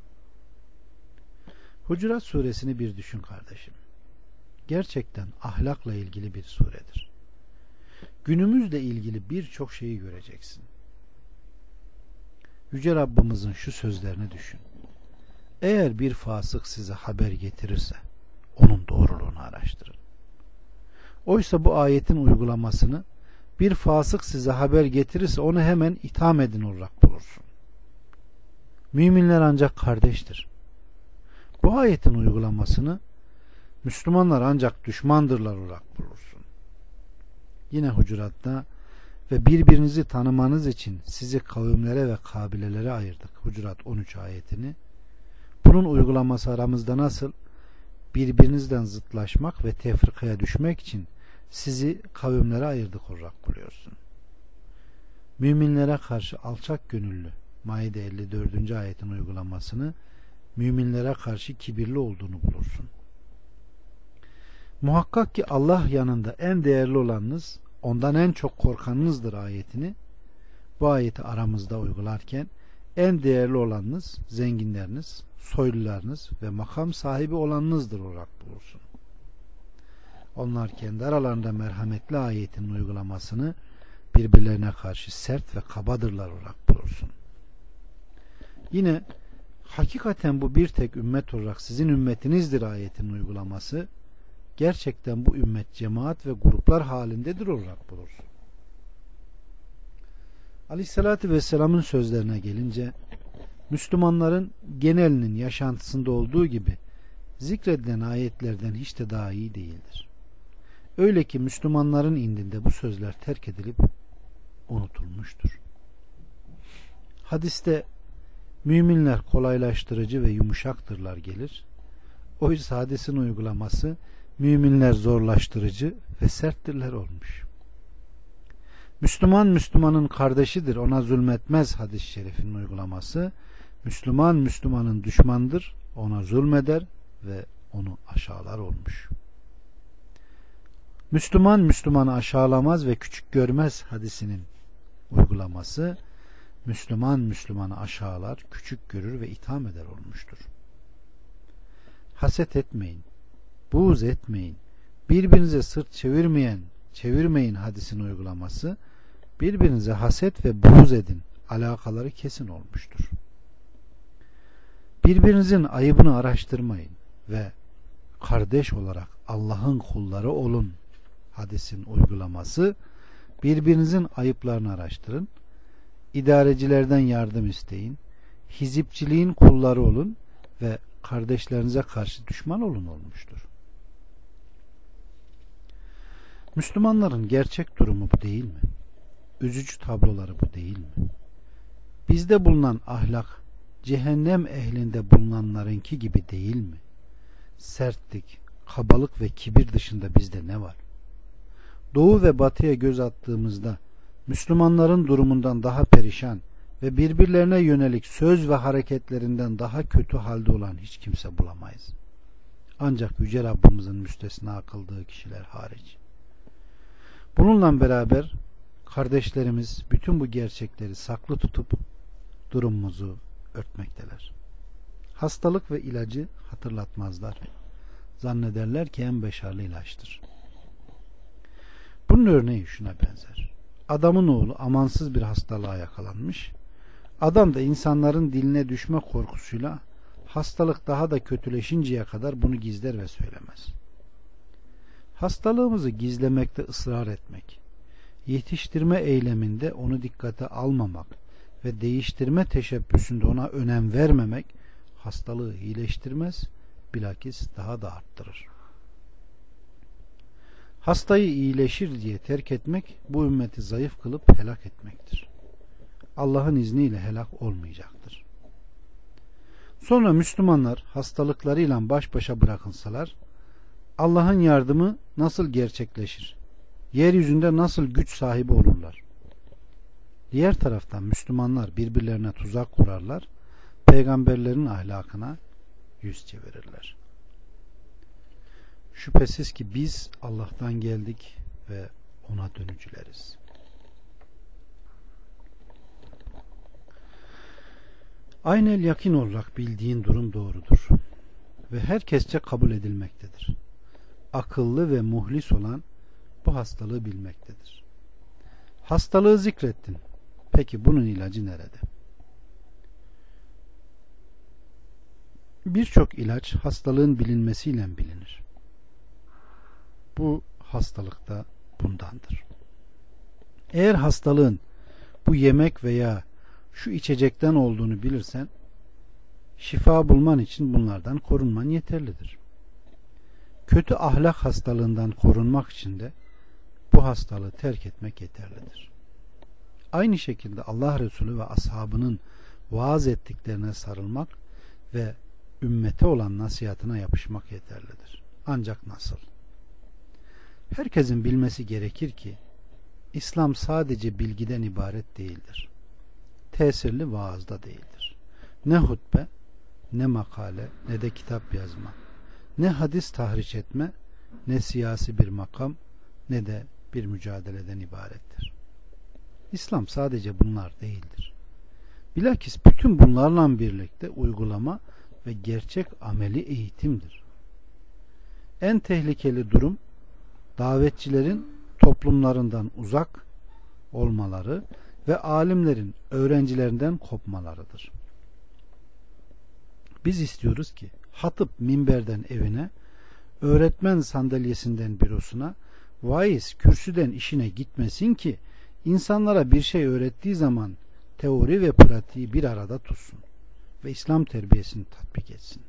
Hucurat suresini bir düşün kardeşim. Gerçekten ahlakla ilgili bir suredir. Günümüzle ilgili birçok şeyi göreceksin. Yüce Rabbimizin şu sözlerini düşün. Eğer bir fasık size haber getirirse onun doğruluğunu araştırın. Oysa bu ayetin uygulamasını bir fasık size haber getirirse onu hemen itham edin olarak bulursun. Müminler ancak kardeştir. Bu ayetin uygulamasını Müslümanlar ancak düşmandırlar olarak bulursun. Yine Hucurat'ta ve birbirinizi tanımanız için sizi kavimlere ve kabilelere ayırdık. Hucurat on üç ayetini. Bunun uygulaması aramızda nasıl? Birbirinizden zıtlaşmak ve tefrikaya düşmek için sizi kavimlere ayırdık olarak buluyorsun. Müminlere karşı alçak gönüllü Maide elli dördüncü ayetin uygulamasını müminlere karşı kibirli olduğunu bulursun. Muhakkak ki Allah yanında en değerli olanınız, ondan en çok korkanınızdır ayetini bu ayeti aramızda uygularken en değerli olanınız zenginleriniz, soylularınız ve makam sahibi olanınızdır olarak bulursun. Onlar kendi aralarında merhametli ayetin uygulamasını birbirlerine karşı sert ve kabadırlar olarak bulursun. Yine hakikaten bu bir tek ümmet olarak sizin ümmetinizdir ayetin uygulaması gerçekten bu ümmet cemaat ve gruplar halindedir olarak bulursun. Aleyhissalatü Vesselam'ın sözlerine gelince Müslümanların genelinin yaşantısında olduğu gibi zikredilen ayetlerden hiç de daha iyi değildir. Öyle ki Müslümanların indinde bu sözler terk edilip unutulmuştur. Hadiste müminler kolaylaştırıcı ve yumuşaktırlar gelir. Oysa hadisin uygulaması müminler zorlaştırıcı ve serttirler olmuş. Müslüman Müslümanın kardeşidir, ona zulmetmez hadis-i şerifinin uygulaması Müslüman Müslümanın düşmandır, ona zulmeder ve onu aşağılar olmuş. Müslüman Müslümanı aşağılamaz ve küçük görmez hadisinin uygulaması Müslüman Müslümanı aşağılar, küçük görür ve itham eder olmuştur. Haset etmeyin, buğz etmeyin, birbirinize sırt çevirmeyen, çevirmeyin hadisin uygulaması birbirinize haset ve buğz edin alakaları kesin olmuştur. Birbirinizin ayıbını araştırmayın ve kardeş olarak Allah'ın kulları olun hadisin uygulaması birbirinizin ayıplarını araştırın, idarecilerden yardım isteyin, hizipçiliğin kulları olun ve kardeşlerinize karşı düşman olun olmuştur. Müslümanların gerçek durumu bu değil mi? Üzücü tabloları bu değil mi? Bizde bulunan ahlak cehennem ehlinde bulunanlarınki gibi değil mi? Sertlik, kabalık ve kibir dışında bizde ne var? Doğu ve batıya göz attığımızda Müslümanların durumundan daha perişan ve birbirlerine yönelik söz ve hareketlerinden daha kötü halde olan hiç kimse bulamayız. Ancak Yüce Rabbimizin müstesna kıldığı kişiler hariç. Bununla beraber kardeşlerimiz bütün bu gerçekleri saklı tutup durumumuzu örtmekteler. Hastalık ve ilacı hatırlatmazlar. Zannederler ki en başarılı ilaçtır. Bunun örneği şuna benzer. Adamın oğlu amansız bir hastalığa yakalanmış. Adam da insanların diline düşme korkusuyla hastalık daha da kötüleşinceye kadar bunu gizler ve söylemez. Hastalığımızı gizlemekte ısrar etmek, yetiştirme eyleminde onu dikkate almamak ve değiştirme teşebbüsünde ona önem vermemek hastalığı iyileştirmez, bilakis daha da arttırır. Hastayı iyileşir diye terk etmek bu ümmeti zayıf kılıp helak etmektir. Allah'ın izniyle helak olmayacaktır. Sonra Müslümanlar hastalıklarıyla baş başa bırakılsalar Allah'ın yardımı nasıl gerçekleşir? Yeryüzünde nasıl güç sahibi olurlar? Diğer taraftan Müslümanlar birbirlerine tuzak kurarlar, peygamberlerin ahlakına yüz çevirirler. Şüphesiz ki biz Allah'tan geldik ve ona dönücüleriz. Aynel yakin olarak bildiğin durum doğrudur ve herkesçe kabul edilmektedir. Akıllı ve muhlis olan bu hastalığı bilmektedir. Hastalığı zikrettin. Peki bunun ilacı nerede? Birçok ilaç hastalığın bilinmesiyle bilinir. Bu hastalık da bundandır. Eğer hastalığın bu yemek veya şu içecekten olduğunu bilirsen, şifa bulman için bunlardan korunman yeterlidir. Kötü ahlak hastalığından korunmak için de bu hastalığı terk etmek yeterlidir. Aynı şekilde Allah Resulü ve ashabının vaaz ettiklerine sarılmak ve ümmete olan nasihatine yapışmak yeterlidir. Ancak nasıl? Herkesin bilmesi gerekir ki İslam sadece bilgiden ibaret değildir. Tesirli vaazda değildir. Ne hutbe, ne makale, ne de kitap yazma, ne hadis tahriş etme, ne siyasi bir makam, ne de bir mücadeleden ibarettir. İslam sadece bunlar değildir. Bilakis bütün bunlarla birlikte uygulama ve gerçek ameli eğitimdir. En tehlikeli durum davetçilerin toplumlarından uzak olmaları ve alimlerin öğrencilerinden kopmalarıdır. Biz istiyoruz ki hatip minberden evine, öğretmen sandalyesinden bürosuna, vaiz kürsüden işine gitmesin ki insanlara bir şey öğrettiği zaman teori ve pratiği bir arada tutsun ve İslam terbiyesini tatbik etsin.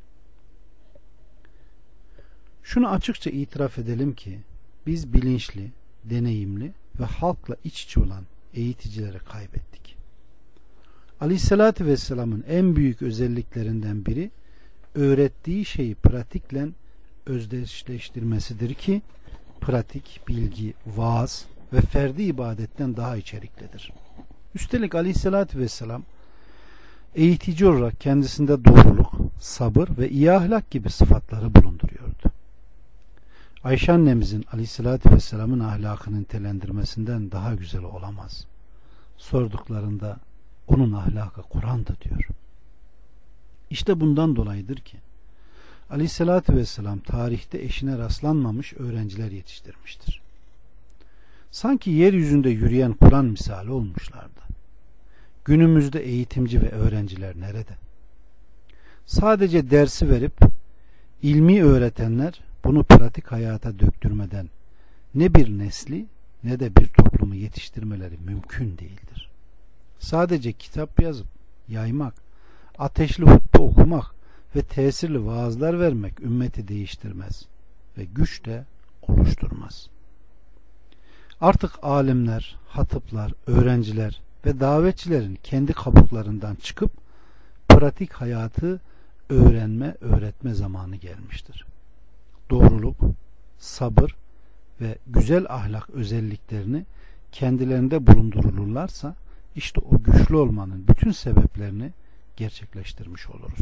Şunu açıkça itiraf edelim ki biz bilinçli, deneyimli ve halkla iç içe olan eğiticileri kaybettik. Aleyhissalatü Vesselam'ın en büyük özelliklerinden biri öğrettiği şeyi pratikle özdeşleştirmesidir ki pratik, bilgi, vaaz ve ferdi ibadetten daha içeriklidir. Üstelik Aleyhissalatü Vesselam eğitici olarak kendisinde doğruluk, sabır ve iyi ahlak gibi sıfatları bulunduruyordu. Ayşe annemizin Aleyhissalatü Vesselam'ın ahlakını nitelendirmesinden daha güzel olamaz. Sorduklarında onun ahlakı Kur'an'dı diyor. İşte bundan dolayıdır ki Aleyhissalatü Vesselam tarihte eşine rastlanmamış öğrenciler yetiştirmiştir. Sanki yeryüzünde yürüyen Kur'an misali olmuşlardı. Günümüzde eğitimci ve öğrenciler nerede? Sadece dersi verip ilmi öğretenler bunu pratik hayata döktürmeden ne bir nesli ne de bir toplumu yetiştirmeleri mümkün değildir. Sadece kitap yazıp yaymak, ateşli hutbe okumak ve tesirli vaazlar vermek ümmeti değiştirmez ve güç de oluşturmaz. Artık alimler, hatipler, öğrenciler ve davetçilerin kendi kabuklarından çıkıp pratik hayatı öğrenme, öğretme zamanı gelmiştir. Doğruluk, sabır ve güzel ahlak özelliklerini kendilerinde bulundurulurlarsa işte o güçlü olmanın bütün sebeplerini gerçekleştirmiş oluruz.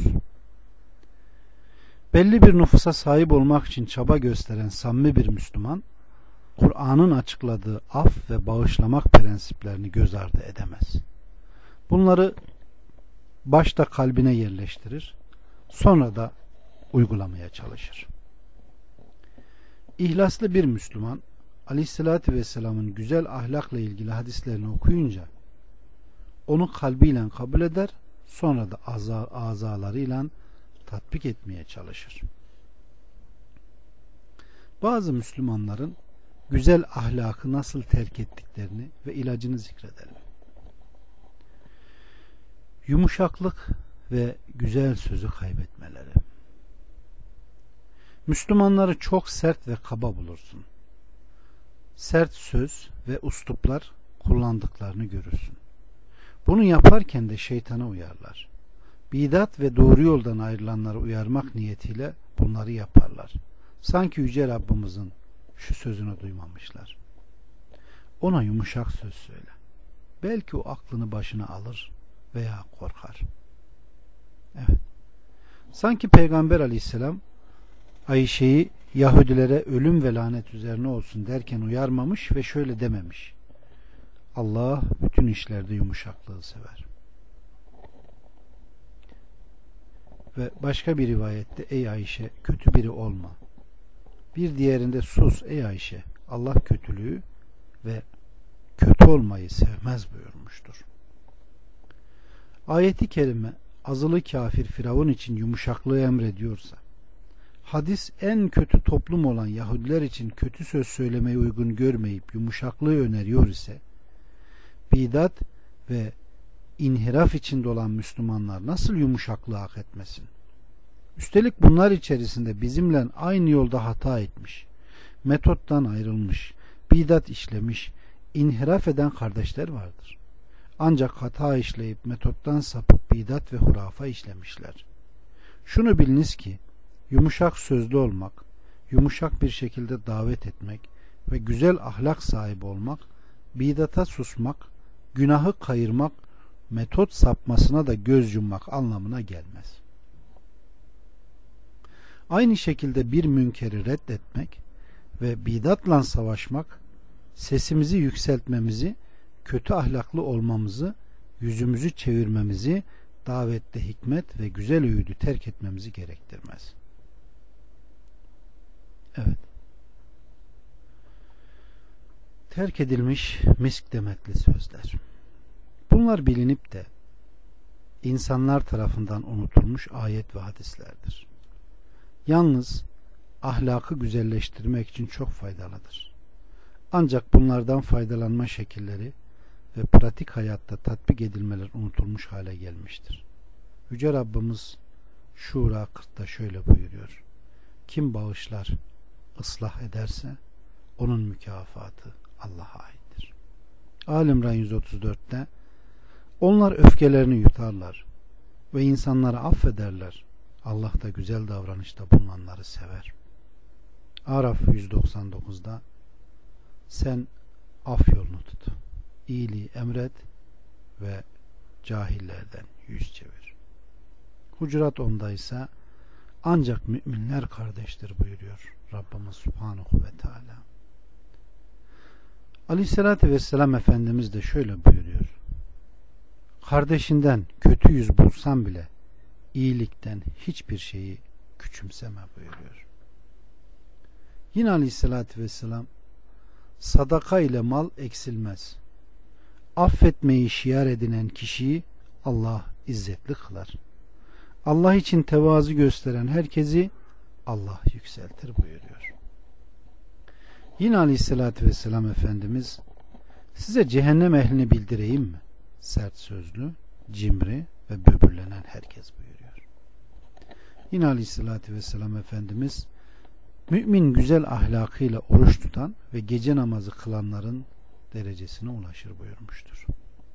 Belli bir nüfusa sahip olmak için çaba gösteren samimi bir Müslüman, Kur'an'ın açıkladığı af ve bağışlamak prensiplerini göz ardı edemez. Bunları başta kalbine yerleştirir, sonra da uygulamaya çalışır. İhlaslı bir Müslüman, Aleyhisselatü Vesselam'ın güzel ahlakla ilgili hadislerini okuyunca onu kalbiyle kabul eder, sonra da azalarıyla tatbik etmeye çalışır. Bazı Müslümanların güzel ahlakı nasıl terk ettiklerini ve ilacını zikredelim. Yumuşaklık ve güzel sözü kaybetmeleri. Müslümanları çok sert ve kaba bulursun. Sert söz ve usluplar kullandıklarını görürsün. Bunu yaparken de şeytana uyarlar. Bidat ve doğru yoldan ayrılanları uyarmak niyetiyle bunları yaparlar. Sanki Yüce Rabbimizin şu sözünü duymamışlar. Ona yumuşak söz söyle. Belki o aklını başına alır veya korkar. Evet. Sanki Peygamber Aleyhisselam Ayşe'yi Yahudilere ölüm ve lanet üzerine olsun derken uyarmamış ve şöyle dememiş: Allah bütün işlerde yumuşaklığı sever. Ve başka bir rivayette ey Ayşe kötü biri olma. Bir diğerinde sus ey Ayşe, Allah kötülüğü ve kötü olmayı sevmez buyurmuştur. Ayeti kerime azılı kafir Firavun için yumuşaklığı emrediyorsa, hadis en kötü toplum olan Yahudiler için kötü söz söylemeyi uygun görmeyip yumuşaklığı öneriyor ise, bidat ve inhiraf içinde olan Müslümanlar nasıl yumuşaklığı hak etmesin? Üstelik bunlar içerisinde bizimle aynı yolda hata etmiş, metottan ayrılmış, bidat işlemiş, inhiraf eden kardeşler vardır. Ancak hata işleyip metottan sapıp bidat ve hurafa işlemişler. Şunu biliniz ki, yumuşak sözlü olmak, yumuşak bir şekilde davet etmek ve güzel ahlak sahibi olmak, bidata susmak, günahı kayırmak, metot sapmasına da göz yummak anlamına gelmez. Aynı şekilde bir münkeri reddetmek ve bidatla savaşmak, sesimizi yükseltmemizi, kötü ahlaklı olmamızı, yüzümüzü çevirmemizi, davette hikmet ve güzel öğüdü terk etmemizi gerektirmez. Evet. Terk edilmiş misk demetli sözler. Bunlar bilinip de insanlar tarafından unutulmuş ayet ve hadislerdir. Yalnız ahlakı güzelleştirmek için çok faydalıdır. Ancak bunlardan faydalanma şekilleri ve pratik hayatta tatbik edilmeler unutulmuş hale gelmiştir. Yüce Rabbimiz Şura kırkta şöyle buyuruyor: kim bağışlar, ıslah ederse onun mükafatı Allah'a aittir. Al-İmran yüz otuz dörtte onlar öfkelerini yutarlar ve insanları affederler. Allah da güzel davranışta bulunanları sever. Araf yüz doksan dokuzda sen af yolunu tut, iyiliği emret ve cahillerden yüz çevir. Hucurat onda ise ancak müminler kardeştir buyuruyor Rabbimiz Subhanahu ve Teala. Aleyhissalatü vesselam Efendimiz de şöyle buyuruyor: kardeşinden kötü yüz bulsan bile iyilikten hiçbir şeyi küçümseme buyuruyor. Yine Aleyhissalatü vesselam sadaka ile mal eksilmez. Affetmeyi şiar edinen kişiyi Allah izzetli kılar. Allah için tevazu gösteren herkesi Allah yükseltir buyuruyor. Yine Aleyhissalatü vesselam Efendimiz size cehennem ehlini bildireyim mi? Sert sözlü, cimri ve böbürlenen herkes buyuruyor. Yine Aleyhissalatü vesselam Efendimiz mümin güzel ahlakıyla oruç tutan ve gece namazı kılanların derecesine ulaşır buyurmuştur.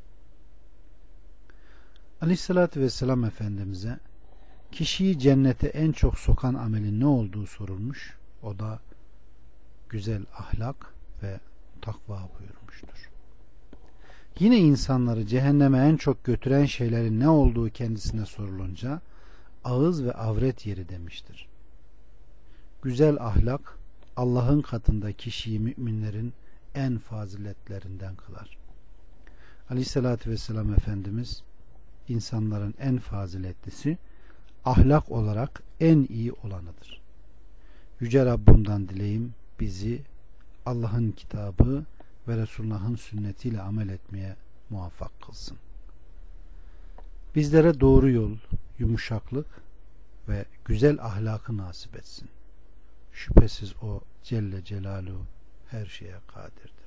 Aleyhissalatü vesselam Efendimiz'e kişiyi cennete en çok sokan amelin ne olduğu sorulmuş. O da güzel ahlak ve takva buyurmuştur. Yine insanları cehenneme en çok götüren şeylerin ne olduğu kendisine sorulunca ağız ve avret yeri demiştir. Güzel ahlak Allah'ın katında kişiyi müminlerin en faziletlerinden kılar. Aleyhissalatü vesselam Efendimiz insanların en faziletlisi, ahlak olarak en iyi olanıdır. Yüce Rabbimden dileyim bizi Allah'ın kitabı ve Resulullah'ın sünnetiyle amel etmeye muvaffak kılsın. Bizlere doğru yol, yumuşaklık ve güzel ahlakı nasip etsin. Şüphesiz o Celle Celaluhu her şeye kadirdir.